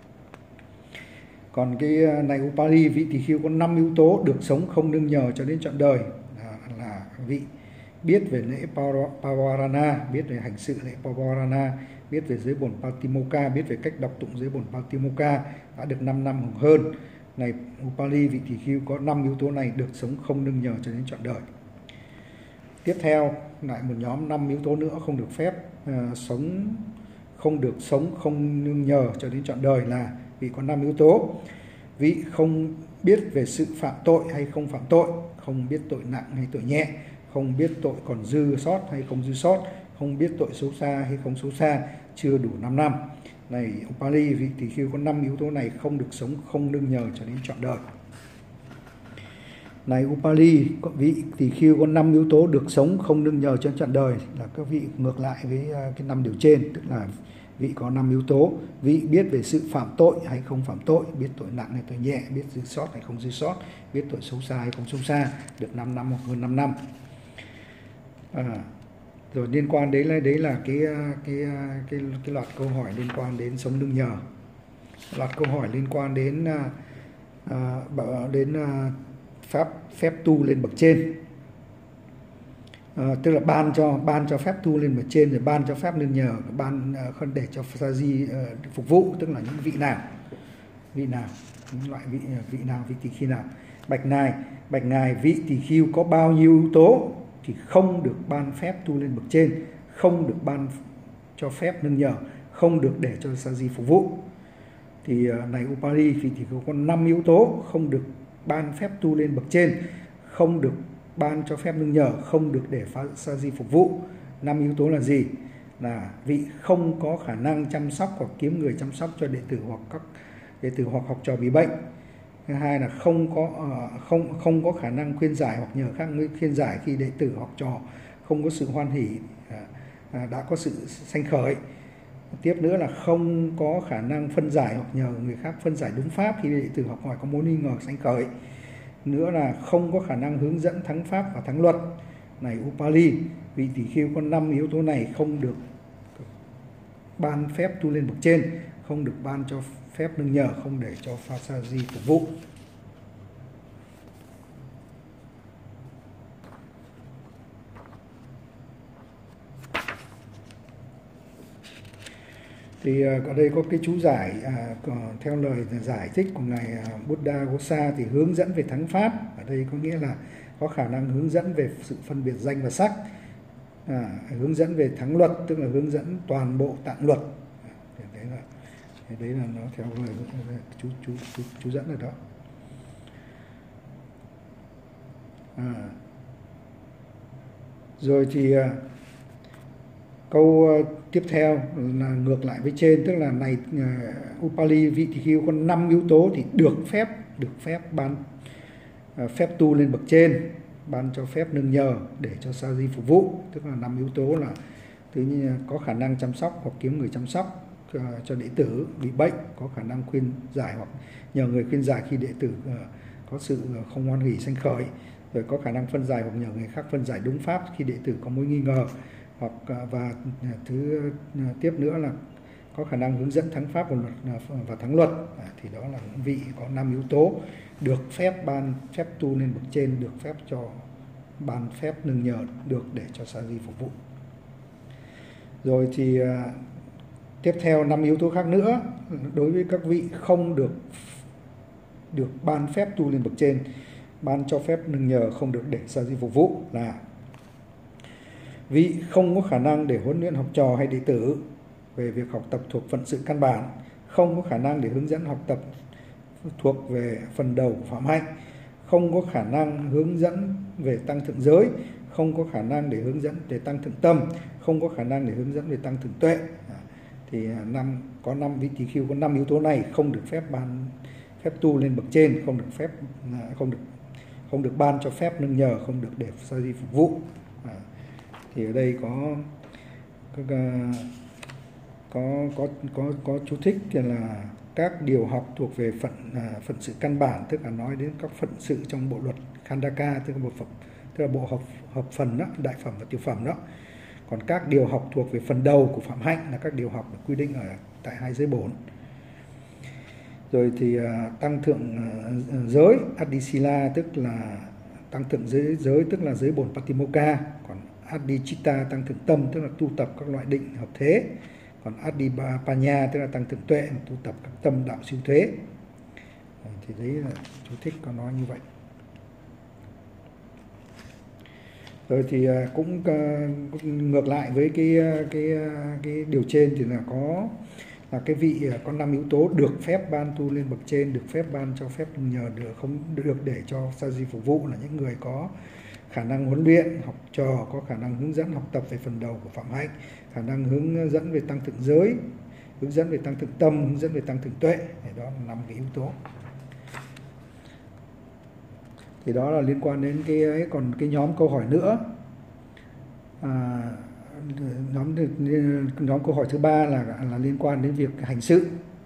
Còn cái uh, này Upali, vị tỳ khưu có năm yếu tố được sống không nương nhờ cho đến trọn đời là, là vị biết về lễ Pawarana, biết về hành sự lễ Pawarana, biết về giới bổn Patimokkha, biết về cách đọc tụng giới bổn Patimokkha đã được năm năm hoặc hơn, Này Upali vị tỳ khưu có năm yếu tố này được sống không nương nhờ cho đến trọn đời. Tiếp theo lại một nhóm năm yếu tố nữa không được phép uh, sống không được sống không nương nhờ cho đến trọn đời là vị có năm yếu tố. Vị không biết về sự phạm tội hay không phạm tội, không biết tội nặng hay tội nhẹ, không biết tội còn dư sót hay không dư sót, không biết tội xấu xa hay không xấu xa, chưa đủ năm năm. Này Upali vị tỳ khưu có năm yếu tố này không được sống không nương nhờ cho đến trọn đời. Này Upali vị tỳ khưu có năm yếu tố được sống không nương nhờ cho đến trọn đời là các vị ngược lại với cái năm điều trên, tức là vị có năm yếu tố. Vị biết về sự phạm tội hay không phạm tội, biết tội nặng hay tội nhẹ, biết dư sót hay không dư sót, biết tội xấu xa hay không xấu xa, được năm năm hoặc hơn năm năm. À, rồi liên quan đấy là đấy là cái cái cái cái loạt câu hỏi liên quan đến sống nương nhờ. Loạt câu hỏi liên quan đến à, đến à, pháp phép tu lên bậc trên. À, tức là ban cho ban cho phép tu lên bậc trên, rồi ban cho phép nương nhờ, ban không để cho sa di uh, phục vụ, tức là những vị nào vị nào những loại vị vị nào vị tỳ khưu nào. Bạch ngài bạch ngài vị tỳ khưu có bao nhiêu yếu tố thì không được ban phép tu lên bậc trên, không được ban cho phép nương nhờ, không được để cho sa di phục vụ. Thì uh, này Upali vị tỳ khưu có năm yếu tố không được ban phép tu lên bậc trên, không được ban cho phép nương nhờ, không được để sa di phục vụ. Năm yếu tố là gì? Là vị không có khả năng chăm sóc hoặc kiếm người chăm sóc cho đệ tử hoặc các đệ tử hoặc học trò bị bệnh. Thứ hai là không có uh, không không có khả năng khuyên giải hoặc nhờ khác người khuyên giải khi đệ tử học trò không có sự hoan hỷ, uh, đã có sự sanh khởi. Tiếp nữa là không có khả năng phân giải hoặc nhờ người khác phân giải đúng pháp khi đệ tử học hỏi có mối nghi ngờ sanh khởi. Nữa là không có khả năng hướng dẫn thắng pháp và thắng luật. Này Upali vị tỳ khưu có năm yếu tố này không được ban phép tu lên bậc trên, không được ban cho phép nương nhờ, không để cho pha sa di phục vụ. Thì ở đây có cái chú giải à, theo lời giải thích của ngài Buddha Ghosa thì hướng dẫn về thắng pháp, ở đây có nghĩa là có khả năng hướng dẫn về sự phân biệt danh và sắc, à, hướng dẫn về thắng luật, tức là hướng dẫn toàn bộ tạng luật. À, đấy là đấy là nó theo lời chú chú chú, chú dẫn ở đó. À, rồi thì câu tiếp theo là ngược lại với trên, tức là này uh, Upali vị tỳ khưu có năm yếu tố thì được phép được phép ban uh, phép tu lên bậc trên, ban cho phép nương nhờ để cho sa di phục vụ, tức là năm yếu tố là thứ như có khả năng chăm sóc hoặc kiếm người chăm sóc uh, cho đệ tử bị bệnh, có khả năng khuyên giải hoặc nhờ người khuyên giải khi đệ tử uh, có sự không hoan hỷ sanh khởi, rồi có khả năng phân giải hoặc nhờ người khác phân giải đúng pháp khi đệ tử có mối nghi ngờ, hoặc và thứ tiếp nữa là có khả năng hướng dẫn thắng pháp và luật và thắng luật. À, thì đó là những vị có năm yếu tố được phép ban phép tu lên bậc trên, được phép cho ban phép nương nhờ, được để cho sa di phục vụ. Rồi thì à, tiếp theo năm yếu tố khác nữa đối với các vị không được được ban phép tu lên bậc trên, ban cho phép nương nhờ, không được để sa di phục vụ là vị không có khả năng để huấn luyện học trò hay đệ tử về việc học tập thuộc phận sự căn bản, không có khả năng để hướng dẫn học tập thuộc về phần đầu của phạm hạnh, không có khả năng hướng dẫn về tăng thượng giới, không có khả năng để hướng dẫn về tăng thượng tâm, không có khả năng để hướng dẫn về tăng thượng tuệ. Thì năm có năm vị tỳ khưu có năm yếu tố này không được phép ban phép tu lên bậc trên, không được phép không được không được ban cho phép nương nhờ, không được để sa di phục vụ. À, thì ở đây có có có có có, có chú thích là các điều học thuộc về phận à, phận sự căn bản, tức là nói đến các phận sự trong bộ luật Khandaka, tức là bộ phẩm, tức là bộ hợp hợp phần đó, đại phẩm và tiểu phẩm đó. Còn các điều học thuộc về phần đầu của phạm hạnh là các điều học được quy định ở tại hai giới bổn. Rồi thì à, tăng thượng à, giới Adisila, tức là tăng thượng giới giới tức là giới bổn Patimokkha. Còn Adichitta tăng thượng tâm, tức là tu tập các loại định hợp thế. Còn Adipanya tức là tăng thượng tuệ, tu tập các tâm đạo siêu thế. Thì đấy là chú thích có nói như vậy. Rồi thì cũng ngược lại với cái cái cái điều trên thì là có là cái vị có năm yếu tố được phép ban tu lên bậc trên, được phép ban cho phép nhờ, được không được để cho sa di phục vụ là những người có khả năng huấn luyện, học trò có khả năng hướng dẫn học tập về phần đầu của phạm hạnh, khả năng hướng dẫn về tăng thượng giới, hướng dẫn về tăng thượng tâm, hướng dẫn về tăng thượng tuệ. Thì đó là năm cái yếu tố. Thì đó là liên quan đến cái ấy. Còn cái nhóm câu hỏi nữa, à, nhóm nhóm câu hỏi thứ ba là là liên quan đến việc hành sự.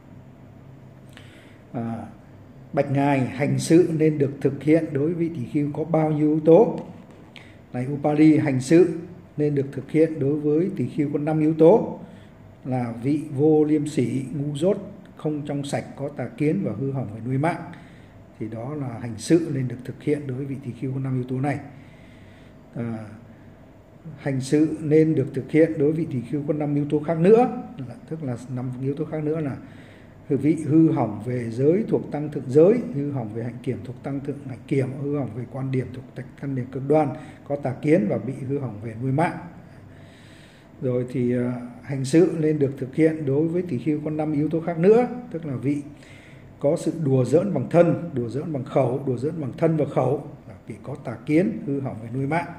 À, bạch ngài, hành sự nên được thực hiện đối với vị tỷ khưu có bao nhiêu yếu tố? Này Upali, hành sự nên được thực hiện đối với tỷ khưu có năm yếu tố là vị vô liêm sỉ, ngu dốt, không trong sạch, có tà kiến và hư hỏng về nuôi mạng. Thì đó là hành sự nên được thực hiện đối với vị tỷ khưu có năm yếu tố này. À, hành sự nên được thực hiện đối với vị tỷ khưu có năm yếu tố khác nữa, là, tức là năm yếu tố khác nữa là vị hư hỏng về giới thuộc tăng thượng giới, hư hỏng về hạnh kiểm thuộc tăng thượng hạnh kiểm, hư hỏng về quan điểm thuộc căn điểm cực đoan, có tà kiến và bị hư hỏng về nuôi mạng. Rồi thì uh, hành sự nên được thực hiện đối với tỷ khưu có năm yếu tố khác nữa, tức là vị có sự đùa giỡn bằng thân, đùa giỡn bằng khẩu, đùa giỡn bằng thân và khẩu, là vị có tà kiến, hư hỏng về nuôi mạng.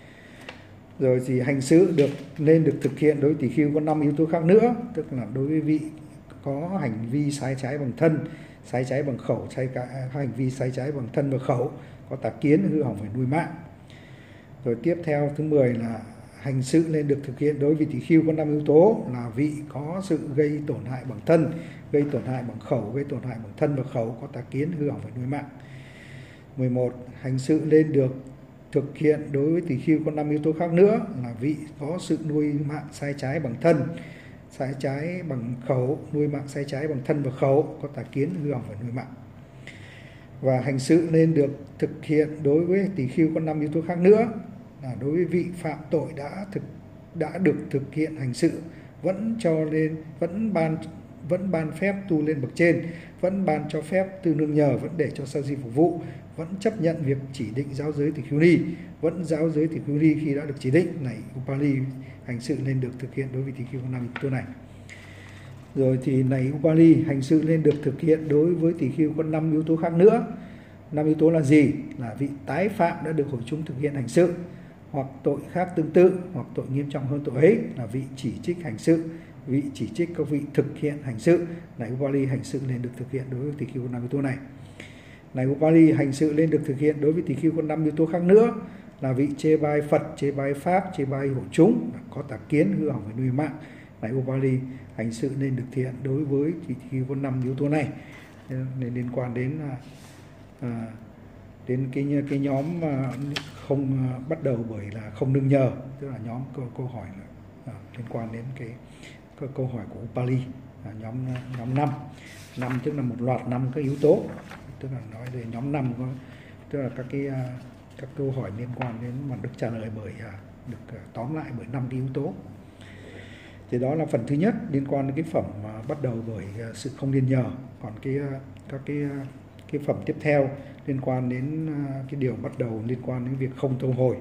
Rồi thì hành sự được nên được thực hiện đối với tỷ khưu có năm yếu tố khác nữa, tức là đối với vị có hành vi sai trái bằng thân, sai trái bằng khẩu, sai cả hành vi sai trái bằng thân và khẩu, có tà kiến, hư hỏng về nuôi mạng. Rồi tiếp theo thứ mười là hành sự nên được thực hiện đối với tỷ khưu có năm yếu tố là vị có sự gây tổn hại bằng thân, gây tổn hại bằng khẩu, gây tổn hại bằng thân và khẩu, có tà kiến, hư hỏng về nuôi mạng. mười một. Hành sự nên được thực hiện đối với tỷ khưu có năm yếu tố khác nữa là vị có sự nuôi mạng sai trái bằng thân, sai trái bằng khẩu, nuôi mạng sai trái bằng thân và khẩu, có tà kiến, hư hỏng về nuôi mạng. Và hành sự nên được thực hiện đối với tỷ khưu có năm yếu tố khác nữa là đối với vị phạm tội đã thực đã được thực hiện hành sự, vẫn cho lên vẫn ban vẫn ban phép tu lên bậc trên, vẫn ban cho phép tư nương nhờ, vẫn để cho sa di phục vụ, vẫn chấp nhận việc chỉ định giáo giới tỷ khưu ni, vẫn giáo giới tỷ khưu ni khi đã được chỉ định. Này Upali, hành sự nên được thực hiện đối với tỷ khưu có năm yếu tố này. Rồi thì này Upali, hành sự nên được thực hiện đối với tỷ khưu có năm yếu tố khác nữa. Năm yếu tố là gì? Là vị tái phạm đã được hội chúng thực hiện hành sự, hoặc tội khác tương tự, hoặc tội nghiêm trọng hơn tội ấy là vị chỉ trích hành sự, vị chỉ trích các vị thực hiện hành sự. Này Upali, hành sự nên được thực hiện đối với tỷ khưu có năm yếu tố này. Này Upali, hành sự nên được thực hiện đối với tỷ khưu có năm yếu tố khác nữa là vị chê bai Phật, chê bai Pháp, chê bai hội chúng, có tà kiến, hư hỏng về nuôi mạng. Này Upali, hành sự nên được thực hiện đối với tỷ khưu có năm yếu tố này. Nên liên quan đến à, đến cái cái nhóm mà không bắt đầu bởi là không nương nhờ, tức là nhóm câu, câu hỏi là, à, liên quan đến cái, cái câu hỏi của Upali, là nhóm nhóm năm. Năm tức là một loạt năm các yếu tố, tức là nói về nhóm năm có, tức là các cái các câu hỏi liên quan đến mà được trả lời bởi được tóm lại bởi năm cái yếu tố. Thì đó là phần thứ nhất liên quan đến cái phẩm mà bắt đầu bởi sự không liên nhờ. Còn cái các cái cái phẩm tiếp theo liên quan đến cái điều bắt đầu liên quan đến việc không thâu hồi.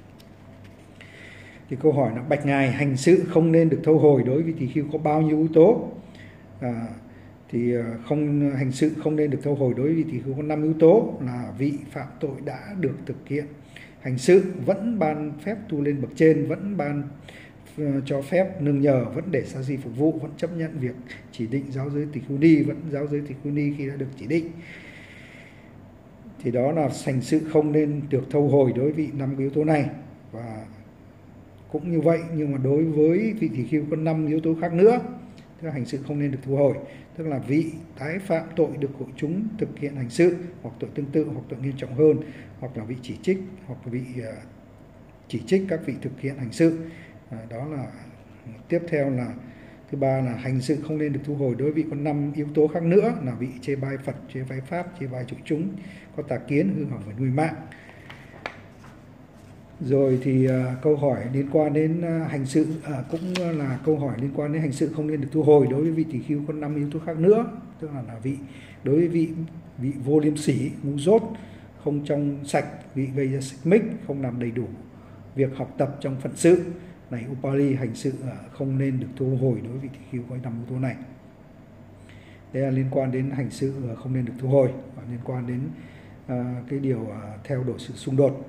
Thì câu hỏi là bạch ngài, hành sự không nên được thâu hồi đối với tỷ khưu có bao nhiêu yếu tố? À, thì không hành sự không nên được thâu hồi đối với tỷ khưu có năm yếu tố là vị phạm tội đã được thực hiện hành sự, vẫn ban phép tu lên bậc trên, vẫn ban cho phép nương nhờ, vẫn để sa di phục vụ, vẫn chấp nhận việc chỉ định giáo giới tỷ khưu ni, vẫn giáo giới tỷ khưu ni khi đã được chỉ định. Thì đó là hành sự không nên được thâu hồi đối với năm yếu tố này. Và cũng như vậy, nhưng mà đối với vị tỷ khưu có năm yếu tố khác nữa, tức là hành sự không nên được thu hồi, tức là vị tái phạm tội được hội chúng thực hiện hành sự, hoặc tội tương tự, hoặc tội nghiêm trọng hơn, hoặc là vị chỉ trích, hoặc vị chỉ trích các vị thực hiện hành sự. À, đó là tiếp theo là thứ ba là hành sự không nên được thu hồi đối với có năm yếu tố khác nữa là vị chê bai Phật, chê bai Pháp, chê bai chủ chúng, có tà kiến, hư hỏng về nuôi mạng. Rồi thì à, câu hỏi liên quan đến à, hành sự à, cũng là câu hỏi liên quan đến hành sự không nên được thu hồi đối với vị tỳ khưu có năm yếu tố khác nữa, tức là là vị đối với vị vị vô liêm sỉ, ngu dốt, không trong sạch, vị gây ra xích mích, không làm đầy đủ việc học tập trong phận sự. Này Upali, hành sự à, không nên được thu hồi đối với vị tỳ khưu có năm yếu tố này. Đây là liên quan đến hành sự à, không nên được thu hồi, và liên quan đến à, cái điều à, theo đuổi sự xung đột.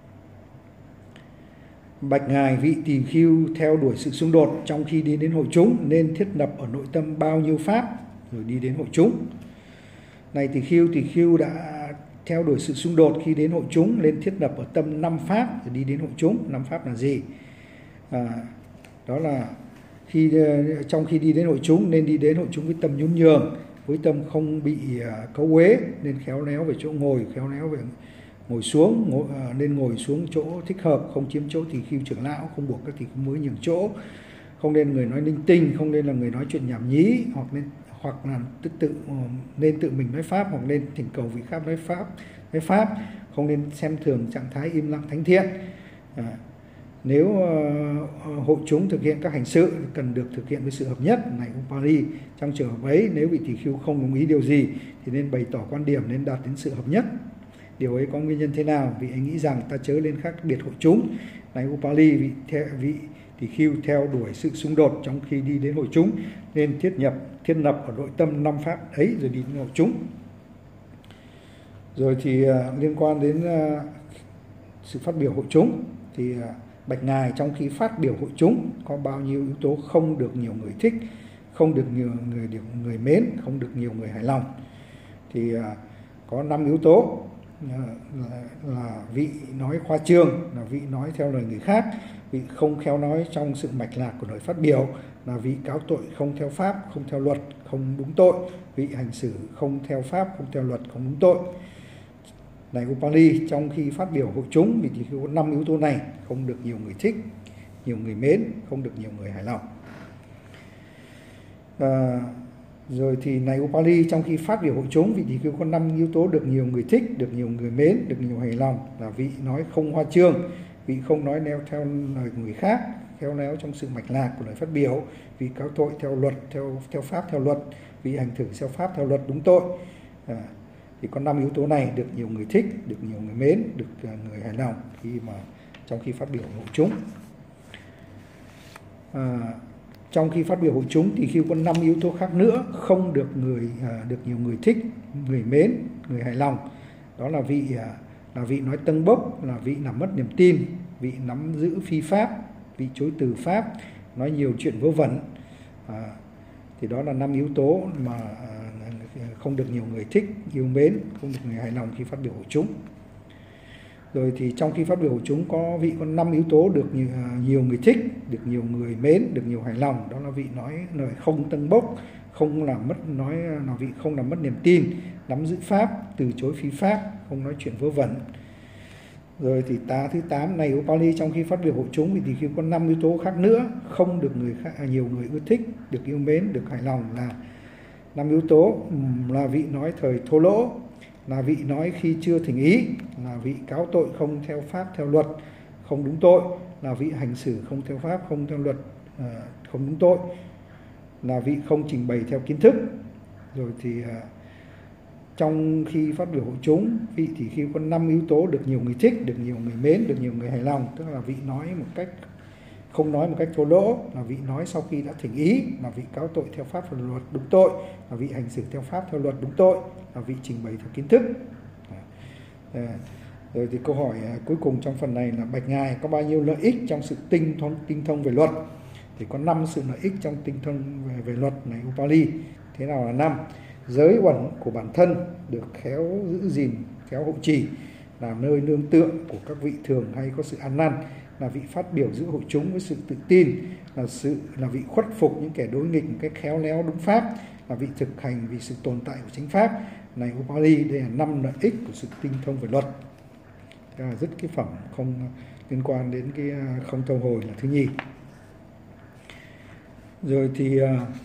Bạch ngài, vị tỳ khưu theo đuổi sự xung đột trong khi đi đến hội chúng nên thiết lập ở nội tâm bao nhiêu pháp rồi đi đến hội chúng? Này tỳ khưu, tỳ khưu đã theo đuổi sự xung đột khi đến hội chúng nên thiết lập ở tâm năm pháp rồi đi đến hội chúng. Năm pháp là gì? À, đó là khi trong khi đi đến hội chúng nên đi đến hội chúng với tâm nhún nhường, với tâm không bị uh, cấu uế, nên khéo léo về chỗ ngồi, khéo léo về ngồi xuống, ngồi, uh, nên ngồi xuống chỗ thích hợp, không chiếm chỗ tỳ khưu trưởng lão, không buộc các tỳ khưu mới nhường chỗ, không nên người nói linh tinh, không nên là người nói chuyện nhảm nhí, hoặc nên hoặc là tự tự uh, nên tự mình nói pháp, hoặc nên thỉnh cầu vị khác nói pháp, nói pháp, không nên xem thường trạng thái im lặng thánh thiện. À, nếu uh, hội chúng thực hiện các hành sự cần được thực hiện với sự hợp nhất. Này Upali, trong trường hợp ấy nếu vị tỳ khưu không đồng ý điều gì thì nên bày tỏ quan điểm, nên đạt đến sự hợp nhất. Điều ấy có nguyên nhân thế nào? Vị ấy nghĩ rằng ta chớ lên khác biệt hội chúng. Này Upali, vị theo, vị tỳ khưu theo đuổi sự xung đột trong khi đi đến hội chúng nên thiết nhập thiết lập ở nội tâm năm pháp ấy rồi đi đến hội chúng. Rồi thì uh, liên quan đến uh, sự phát biểu hội chúng thì uh, bạch ngài, trong khi phát biểu hội chúng có bao nhiêu yếu tố không được nhiều người thích, không được nhiều người được người mến, không được nhiều người hài lòng? Thì uh, có năm yếu tố. uh, là, là vị nói khoa trương, là vị nói theo lời người khác, vị không khéo nói trong sự mạch lạc của lời phát biểu, là vị cáo tội không theo pháp, không theo luật, không đúng tội, vị hành xử không theo pháp, không theo luật, không đúng tội. Này Upali, trong khi phát biểu hội chúng vị tỳ khưu có năm yếu tố này: không được nhiều người thích, nhiều người mến, không được nhiều người hài lòng. À, rồi thì này Upali, trong khi phát biểu hội chúng vị tỳ khưu có năm yếu tố được nhiều người thích, được nhiều người mến, được nhiều hài lòng, là vị nói không hoa trương, vị không nói neo theo lời người khác, khéo léo trong sự mạch lạc của lời phát biểu, vị cáo tội theo luật, theo theo pháp theo luật, vị hành xử theo pháp theo luật đúng tội. À, thì có năm yếu tố này được nhiều người thích, được nhiều người mến, được người hài lòng khi mà trong khi phát biểu hội chúng. À, trong khi phát biểu hội chúng thì khi có năm yếu tố khác nữa không được người à, được nhiều người thích, người mến, người hài lòng. Đó là vị à, là vị nói tâng bốc, là vị làm mất niềm tin, vị nắm giữ phi pháp, vị chối từ pháp, nói nhiều chuyện vớ vẩn. À, thì đó là năm yếu tố mà à, không được nhiều người thích, yêu mến, không được người hài lòng khi phát biểu hội chúng. Rồi thì trong khi phát biểu hội chúng có vị có năm yếu tố được nhiều, nhiều người thích, được nhiều người mến, được nhiều hài lòng. Đó là vị nói lời không tâng bốc, không làm mất nói là vị không làm mất niềm tin, nắm giữ pháp, từ chối phi pháp, không nói chuyện vớ vẩn. Rồi thì tá thứ tám này Upali, trong khi phát biểu hội chúng thì khi có năm yếu tố khác nữa không được người khác, nhiều người ưa thích, được yêu mến, được hài lòng, là năm yếu tố: là vị nói thời thô lỗ, là vị nói khi chưa thỉnh ý, là vị cáo tội không theo pháp theo luật, không đúng tội, là vị hành xử không theo pháp, không theo luật, không đúng tội, là vị không trình bày theo kiến thức. Rồi thì trong khi phát biểu hội chúng vị thì khi có năm yếu tố được nhiều người thích, được nhiều người mến, được nhiều người hài lòng, tức là vị nói một cách không nói một cách thô lỗ, là vị nói sau khi đã thỉnh ý, là vị cáo tội theo pháp theo luật đúng tội, là vị hành xử theo pháp theo luật đúng tội, là vị trình bày theo kiến thức. À, rồi thì câu hỏi cuối cùng trong phần này là bạch ngài, có bao nhiêu lợi ích trong sự tinh thông tinh thông về luật? Thì có năm sự lợi ích trong tinh thông về, về luật này Upali. Thế nào là năm? Giới uẩn của bản thân được khéo giữ gìn, khéo hộ trì, là nơi nương tựa của các vị thường hay có sự ăn năn, là vị phát biểu giữa hội chúng với sự tự tin, là sự là vị khuất phục những kẻ đối nghịch một cách khéo léo đúng pháp, là vị thực hành vì sự tồn tại của chính pháp. Này Upali, đây là năm lợi ích của sự tinh thông về luật. Đây là rất cái phẩm không liên quan đến cái không thâu hồi là thứ nhì. Rồi thì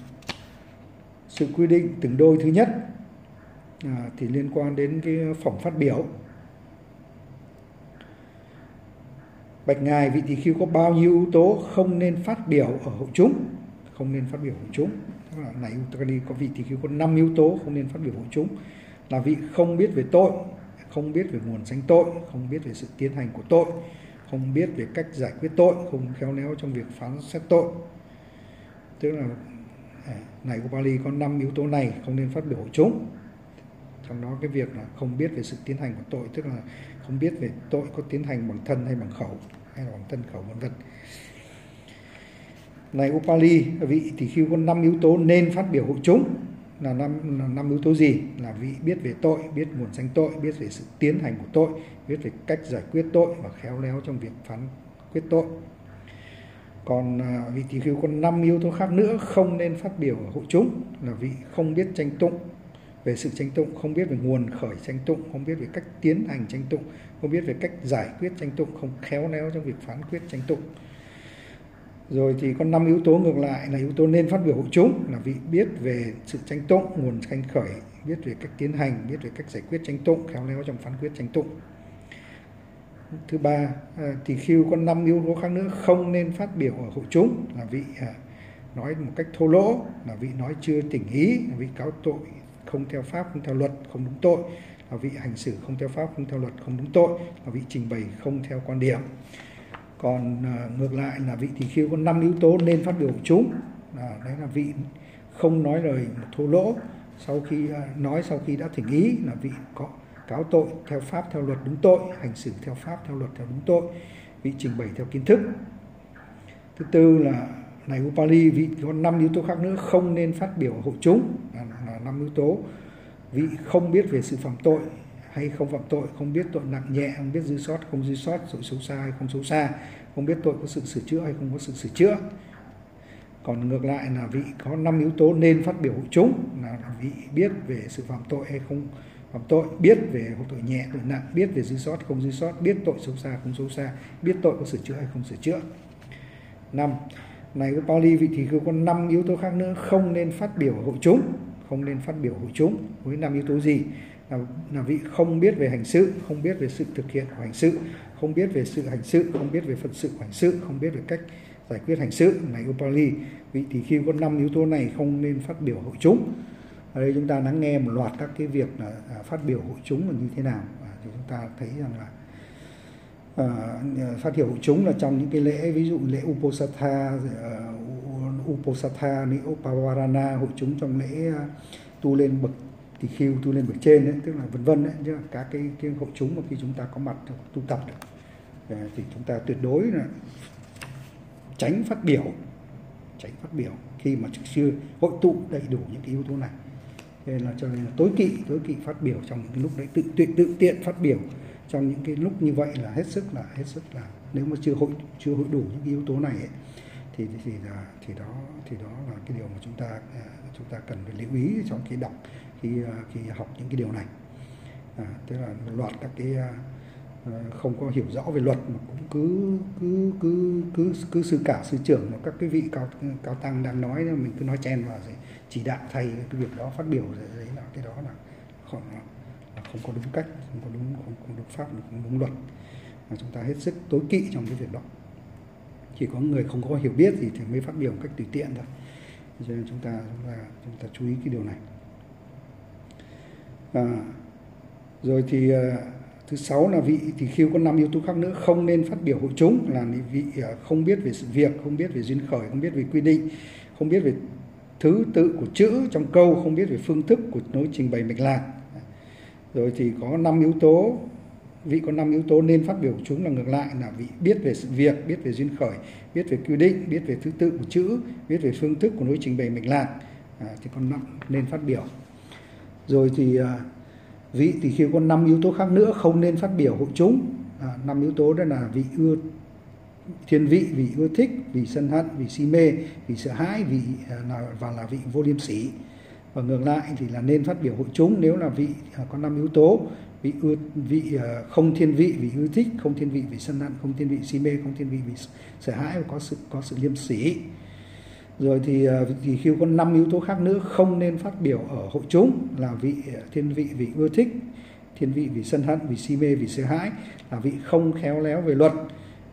sự quy định từng đôi thứ nhất à, thì liên quan đến cái phẩm phát biểu. Bạch ngài, vị tỳ khưu có bao nhiêu ưu tố không nên phát biểu ở hội chúng? Không nên phát biểu hội chúng. Tức là này Uttarakkali có vị tỳ khưu có năm yếu tố không nên phát biểu hội chúng, là vị không biết về tội, không biết về nguồn sanh tội, không biết về sự tiến hành của tội, không biết về cách giải quyết tội, không khéo léo trong việc phán xét tội. Tức là này Upali có năm yếu tố này không nên phát biểu hội chúng. Trong đó cái việc là không biết về sự tiến hành của tội, tức là không biết về tội có tiến hành bằng thân hay bằng khẩu, hay là bằng thân khẩu vân vân. Này Upali, vị tỳ khưu có năm yếu tố nên phát biểu hội chúng, là năm là năm yếu tố gì? Là vị biết về tội, biết nguồn sanh tội, biết về sự tiến hành của tội, biết về cách giải quyết tội và khéo léo trong việc phán quyết tội. Còn vị tỳ khưu có năm yếu tố khác nữa không nên phát biểu ở hội chúng, là vị không biết tranh tụng về sự tranh tụng, không biết về nguồn khởi tranh tụng, không biết về cách tiến hành tranh tụng, không biết về cách giải quyết tranh tụng, không khéo léo trong việc phán quyết tranh tụng. Rồi thì có năm yếu tố ngược lại là yếu tố nên phát biểu hội chúng, là vị biết về sự tranh tụng, nguồn tranh khởi, biết về cách tiến hành, biết về cách giải quyết tranh tụng, khéo léo trong phán quyết tranh tụng. Thứ ba, tỳ khưu có năm yếu tố khác nữa không nên phát biểu ở hội chúng, là vị nói một cách thô lỗ, là vị nói chưa tỉnh ý, là vị cáo tội không theo pháp, không theo luật, không đúng tội, là vị hành xử không theo pháp, không theo luật, không đúng tội, là vị trình bày không theo quan điểm. Còn uh, ngược lại là vị tỳ khưu có năm yếu tố nên phát biểu hội chúng, à, đấy là vị không nói lời thô lỗ, sau khi uh, nói sau khi đã thỉnh ý, là vị có cáo tội theo pháp, theo luật, đúng tội, hành xử theo pháp, theo luật, theo đúng tội, vị trình bày theo kiến thức. Thứ tư là này Upali, vị có năm yếu tố khác nữa không nên phát biểu ở hội chúng, là năm yếu tố. Vị không biết về sự phạm tội hay không phạm tội, không biết tội nặng nhẹ, không biết dư sót, không dư sót, tội xấu xa hay không xấu xa, không biết tội có sự sửa chữa hay không có sự sửa chữa. Còn ngược lại là vị có năm yếu tố nên phát biểu hội chúng, là vị biết về sự phạm tội hay không phạm tội, biết về tội nhẹ, tội nặng, biết về dư sót, không dư sót, biết tội xấu xa, không xấu xa, biết tội có sửa chữa hay không sửa chữa. Năm, này Upali, vị tỳ khưu có năm yếu tố khác nữa không nên phát biểu ở hội chúng, không nên phát biểu hội chúng. Với năm yếu tố gì? Là, là vị không biết về hành sự, không biết về sự thực hiện của hành sự, không biết về sự hành sự, không biết về phận sự của hành sự, không biết về cách giải quyết hành sự. Này Upali, vị tỳ khưu có năm yếu tố này không nên phát biểu hội chúng. Ở đây chúng ta lắng nghe một loạt các cái việc là phát biểu hội chúng là như thế nào, thì chúng ta thấy rằng là uh, phát biểu hội chúng là trong những cái lễ, ví dụ lễ Uposatha, uh, Uposatha, lễ Upavarana, hội chúng trong lễ uh, tu lên bậc tỳ khưu, tu lên bậc trên đấy, tức là vân vân đấy, chứ các cái, cái hội chúng mà khi chúng ta có mặt tu tập đấy, thì chúng ta tuyệt đối là tránh phát biểu, tránh phát biểu khi mà chưa hội tụ đầy đủ những cái yếu tố này. Nên là cho nên là tối kỵ, tối kỵ phát biểu trong những lúc đấy, tự tự tự tiện phát biểu trong những cái lúc như vậy là hết sức là hết sức là nếu mà chưa hội chưa hội đủ những cái yếu tố này ấy, thì thì là thì đó thì đó là cái điều mà chúng ta chúng ta cần phải lưu ý trong khi đọc, khi khi học những cái điều này. À, tức là một loạt các cái không có hiểu rõ về luật mà cũng cứ cứ cứ cứ cứ sư cả sư trưởng hoặc các cái vị cao cao tăng đang nói, mình cứ nói chen vào rồi chỉ đạo thầy cái việc đó phát biểu, đấy là cái đó là không, là không có đúng cách, không có đúng không, không đúng pháp, không đúng luật, mà chúng ta hết sức tối kỵ trong cái việc đó. Chỉ có người không có hiểu biết thì, thì mới phát biểu một cách tùy tiện thôi. Cho nên chúng ta chúng ta chúng ta chú ý cái điều này. À, rồi thì thứ sáu là vị tỳ khưu có năm yếu tố khác nữa không nên phát biểu hội chúng, là vị không biết về sự việc, không biết về duyên khởi, không biết về quy định, không biết về thứ tự của chữ trong câu, không biết về phương thức của nối trình bày mạch lạc. Rồi thì có năm yếu tố, vị có năm yếu tố nên phát biểu của chúng là ngược lại, là vị biết về sự việc, biết về duyên khởi, biết về quy định, biết về thứ tự của chữ, biết về phương thức của nối trình bày mạch lạc, à, thì còn năm nên phát biểu. Rồi thì à, vị tỳ khưu có năm yếu tố khác nữa không nên phát biểu hội chúng. À, năm yếu tố đó là vị ưa thiên vị, vị ưa thích, vị sân hận, vị si mê, vị sợ hãi, vị là và là vị vô liêm sỉ. Và ngược lại thì là nên phát biểu hội chúng nếu là vị có năm yếu tố: vị ưa vị không thiên vị, vị ưa thích, không thiên vị, vị sân hận, không thiên vị, si mê, không thiên vị, vị sợ hãi và có sự có sự liêm sỉ. Rồi thì vị tỳ khưu có năm yếu tố khác nữa không nên phát biểu ở hội chúng, là vị thiên vị, vị ưa thích, thiên vị, vị sân hận, vị si mê, vị sợ hãi, là vị không khéo léo về luật,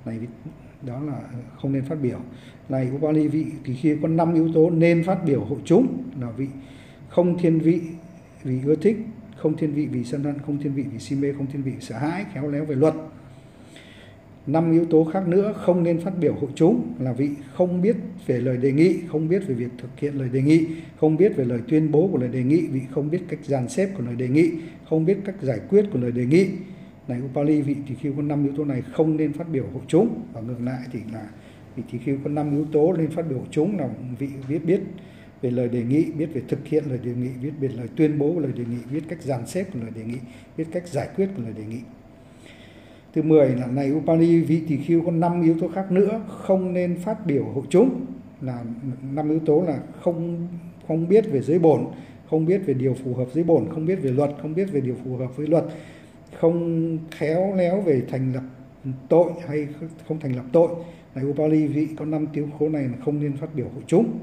Này đó là không nên phát biểu. Này Upali vị tỳ khưu có năm yếu tố nên phát biểu hộ chúng, là vị không thiên vị vì ưa thích, không thiên vị vì sân hận, không thiên vị vì si mê, không thiên vị vì sợ hãi, khéo léo về luật. Năm yếu tố khác nữa không nên phát biểu hộ chúng là vị không biết về lời đề nghị, không biết về việc thực hiện lời đề nghị, không biết về lời tuyên bố của lời đề nghị, vị không biết cách dàn xếp của lời đề nghị, không biết cách giải quyết của lời đề nghị. Này Upali vị tỳ khưu có năm yếu tố này không nên phát biểu hộ chúng. Và ngược lại thì là vị tỳ khưu có năm yếu tố nên phát biểu hộ chúng là vị biết biết về lời đề nghị, biết về thực hiện lời đề nghị, biết về lời tuyên bố của lời đề nghị, biết cách dàn xếp của lời đề nghị, biết cách giải quyết của lời đề nghị. Thứ mười là này Upali vị tỳ khưu có năm yếu tố khác nữa không nên phát biểu hộ chúng, là năm yếu tố là không không biết về giới bổn, không biết về điều phù hợp giới bổn, không biết về luật, không biết về điều phù hợp với luật, không khéo léo về thành lập tội hay không thành lập tội. Này Upali vị có năm yếu tố này là không nên phát biểu hộ chúng.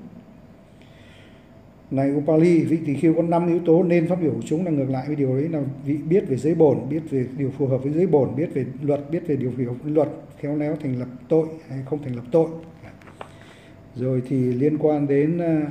Này Upali vị tỳ khưu có năm yếu tố nên phát biểu hộ chúng là ngược lại với điều ấy, là vị biết về giới bổn, biết về điều phù hợp với giới bổn, biết về luật, biết về điều phù hợp với luật, khéo léo thành lập tội hay không thành lập tội. Rồi thì liên quan đến uh,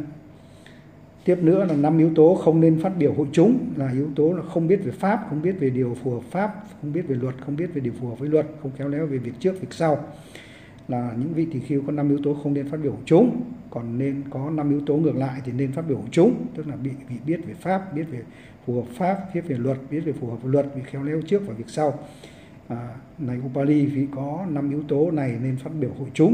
tiếp nữa là năm yếu tố không nên phát biểu hộ chúng là yếu tố là không biết về pháp, không biết về điều phù hợp pháp, không biết về luật, không biết về điều phù hợp với luật, không khéo léo về việc trước việc sau. Là những vị tỳ khưu có năm yếu tố không nên phát biểu hộ chúng. Còn nên có năm yếu tố ngược lại thì nên phát biểu hộ chúng, tức là bị, bị biết về pháp, biết về phù hợp pháp, biết về luật, biết về phù hợp với luật, bị khéo léo trước và việc sau. À, này Upali vị có năm yếu tố này nên phát biểu hộ chúng.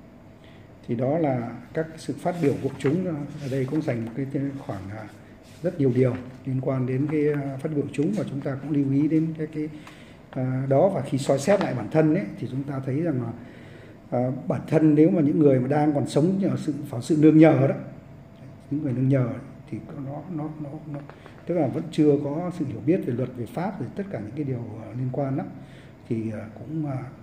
Thì đó là các sự phát biểu hộ chúng. Ở đây cũng dành một cái khoảng rất nhiều điều liên quan đến cái phát biểu chúng, và chúng ta cũng lưu ý đến cái, cái à, đó. Và khi soi xét lại bản thân ấy, thì chúng ta thấy rằng là à, bản thân nếu mà những người mà đang còn sống nhờ sự vào sự nương nhờ đó, những người nương nhờ thì nó nó nó nó tức là vẫn chưa có sự hiểu biết về luật, về pháp, về tất cả những cái điều liên quan đó, thì cũng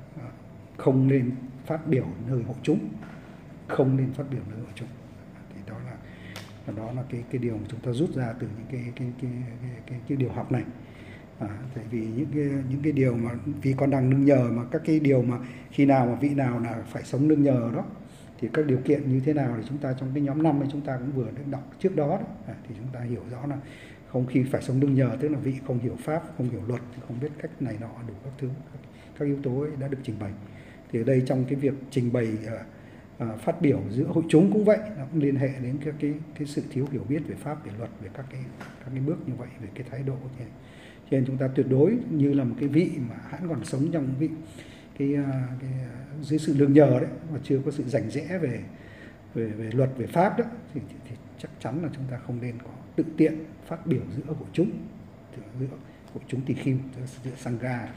không nên phát biểu nơi hộ chúng, không nên phát biểu nơi hộ chúng. Thì đó là đó là cái cái điều mà chúng ta rút ra từ những cái cái cái cái, cái, cái điều học này. À, tại vì những cái những cái điều mà vì con đang nương nhờ, mà các cái điều mà khi nào mà vị nào là phải sống nương nhờ đó thì các điều kiện như thế nào thì chúng ta trong cái nhóm năm ấy chúng ta cũng vừa được đọc trước đó, đó. À, thì chúng ta hiểu rõ là không, khi phải sống nương nhờ tức là vị không hiểu pháp, không hiểu luật, không biết cách này nọ đủ các thứ, các, các yếu tố ấy đã được trình bày. Thì ở đây trong cái việc trình bày à, à, phát biểu giữa hội chúng cũng vậy, nó cũng liên hệ đến cái cái cái sự thiếu hiểu biết về pháp, về luật, về các cái các cái bước như vậy, về cái thái độ như thế. Cho nên chúng ta tuyệt đối như là một cái vị mà hãng còn sống trong vị cái, cái dưới sự nương nhờ đấy, mà chưa có sự rành rẽ về về về luật, về pháp đó, thì, thì, thì chắc chắn là chúng ta không nên có tự tiện phát biểu giữa hội chúng, giữa hội chúng tỳ khưu, giữa sangha.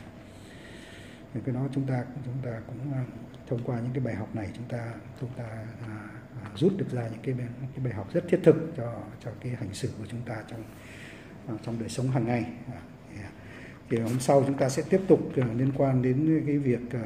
Thì cái đó chúng ta chúng ta cũng thông qua những cái bài học này chúng ta chúng ta à, à, rút được ra những cái cái bài học rất thiết thực cho cho cái hành xử của chúng ta trong à, trong đời sống hàng ngày. À, thì hôm sau chúng ta sẽ tiếp tục uh, liên quan đến cái việc uh,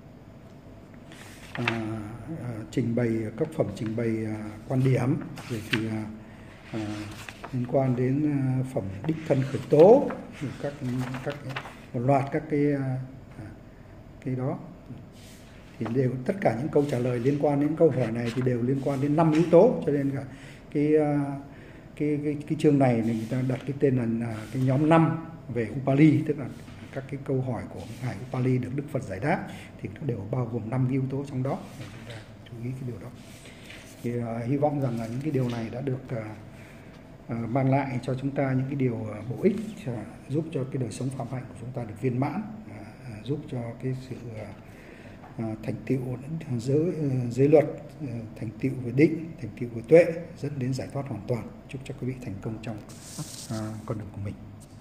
uh, uh, trình bày các phẩm trình bày uh, quan điểm, rồi thì uh, uh, liên quan đến uh, phẩm đích thân khởi tố, các các một loạt các cái uh, cái đó. Thì đều tất cả những câu trả lời liên quan đến câu hỏi này thì đều liên quan đến năm yếu tố, cho nên cả cái uh, cái cái cái chương này thì người ta đặt cái tên là uh, cái nhóm năm về Upali, tức là các cái câu hỏi của ngài Upali được Đức Phật giải đáp thì nó đều bao gồm năm yếu tố trong đó. Để chúng ta chú ý cái điều đó. Thì uh, hy vọng rằng là những cái điều này đã được uh, uh, mang lại cho chúng ta những cái điều uh, bổ ích, uh, giúp cho cái đời sống phạm hạnh của chúng ta được viên mãn, uh, uh, giúp cho cái sự uh, uh, thành tựu giới uh, giới luật, uh, thành tựu về định, thành tựu về tuệ, dẫn đến giải thoát hoàn toàn. Chúc cho quý vị thành công trong uh, con đường của mình.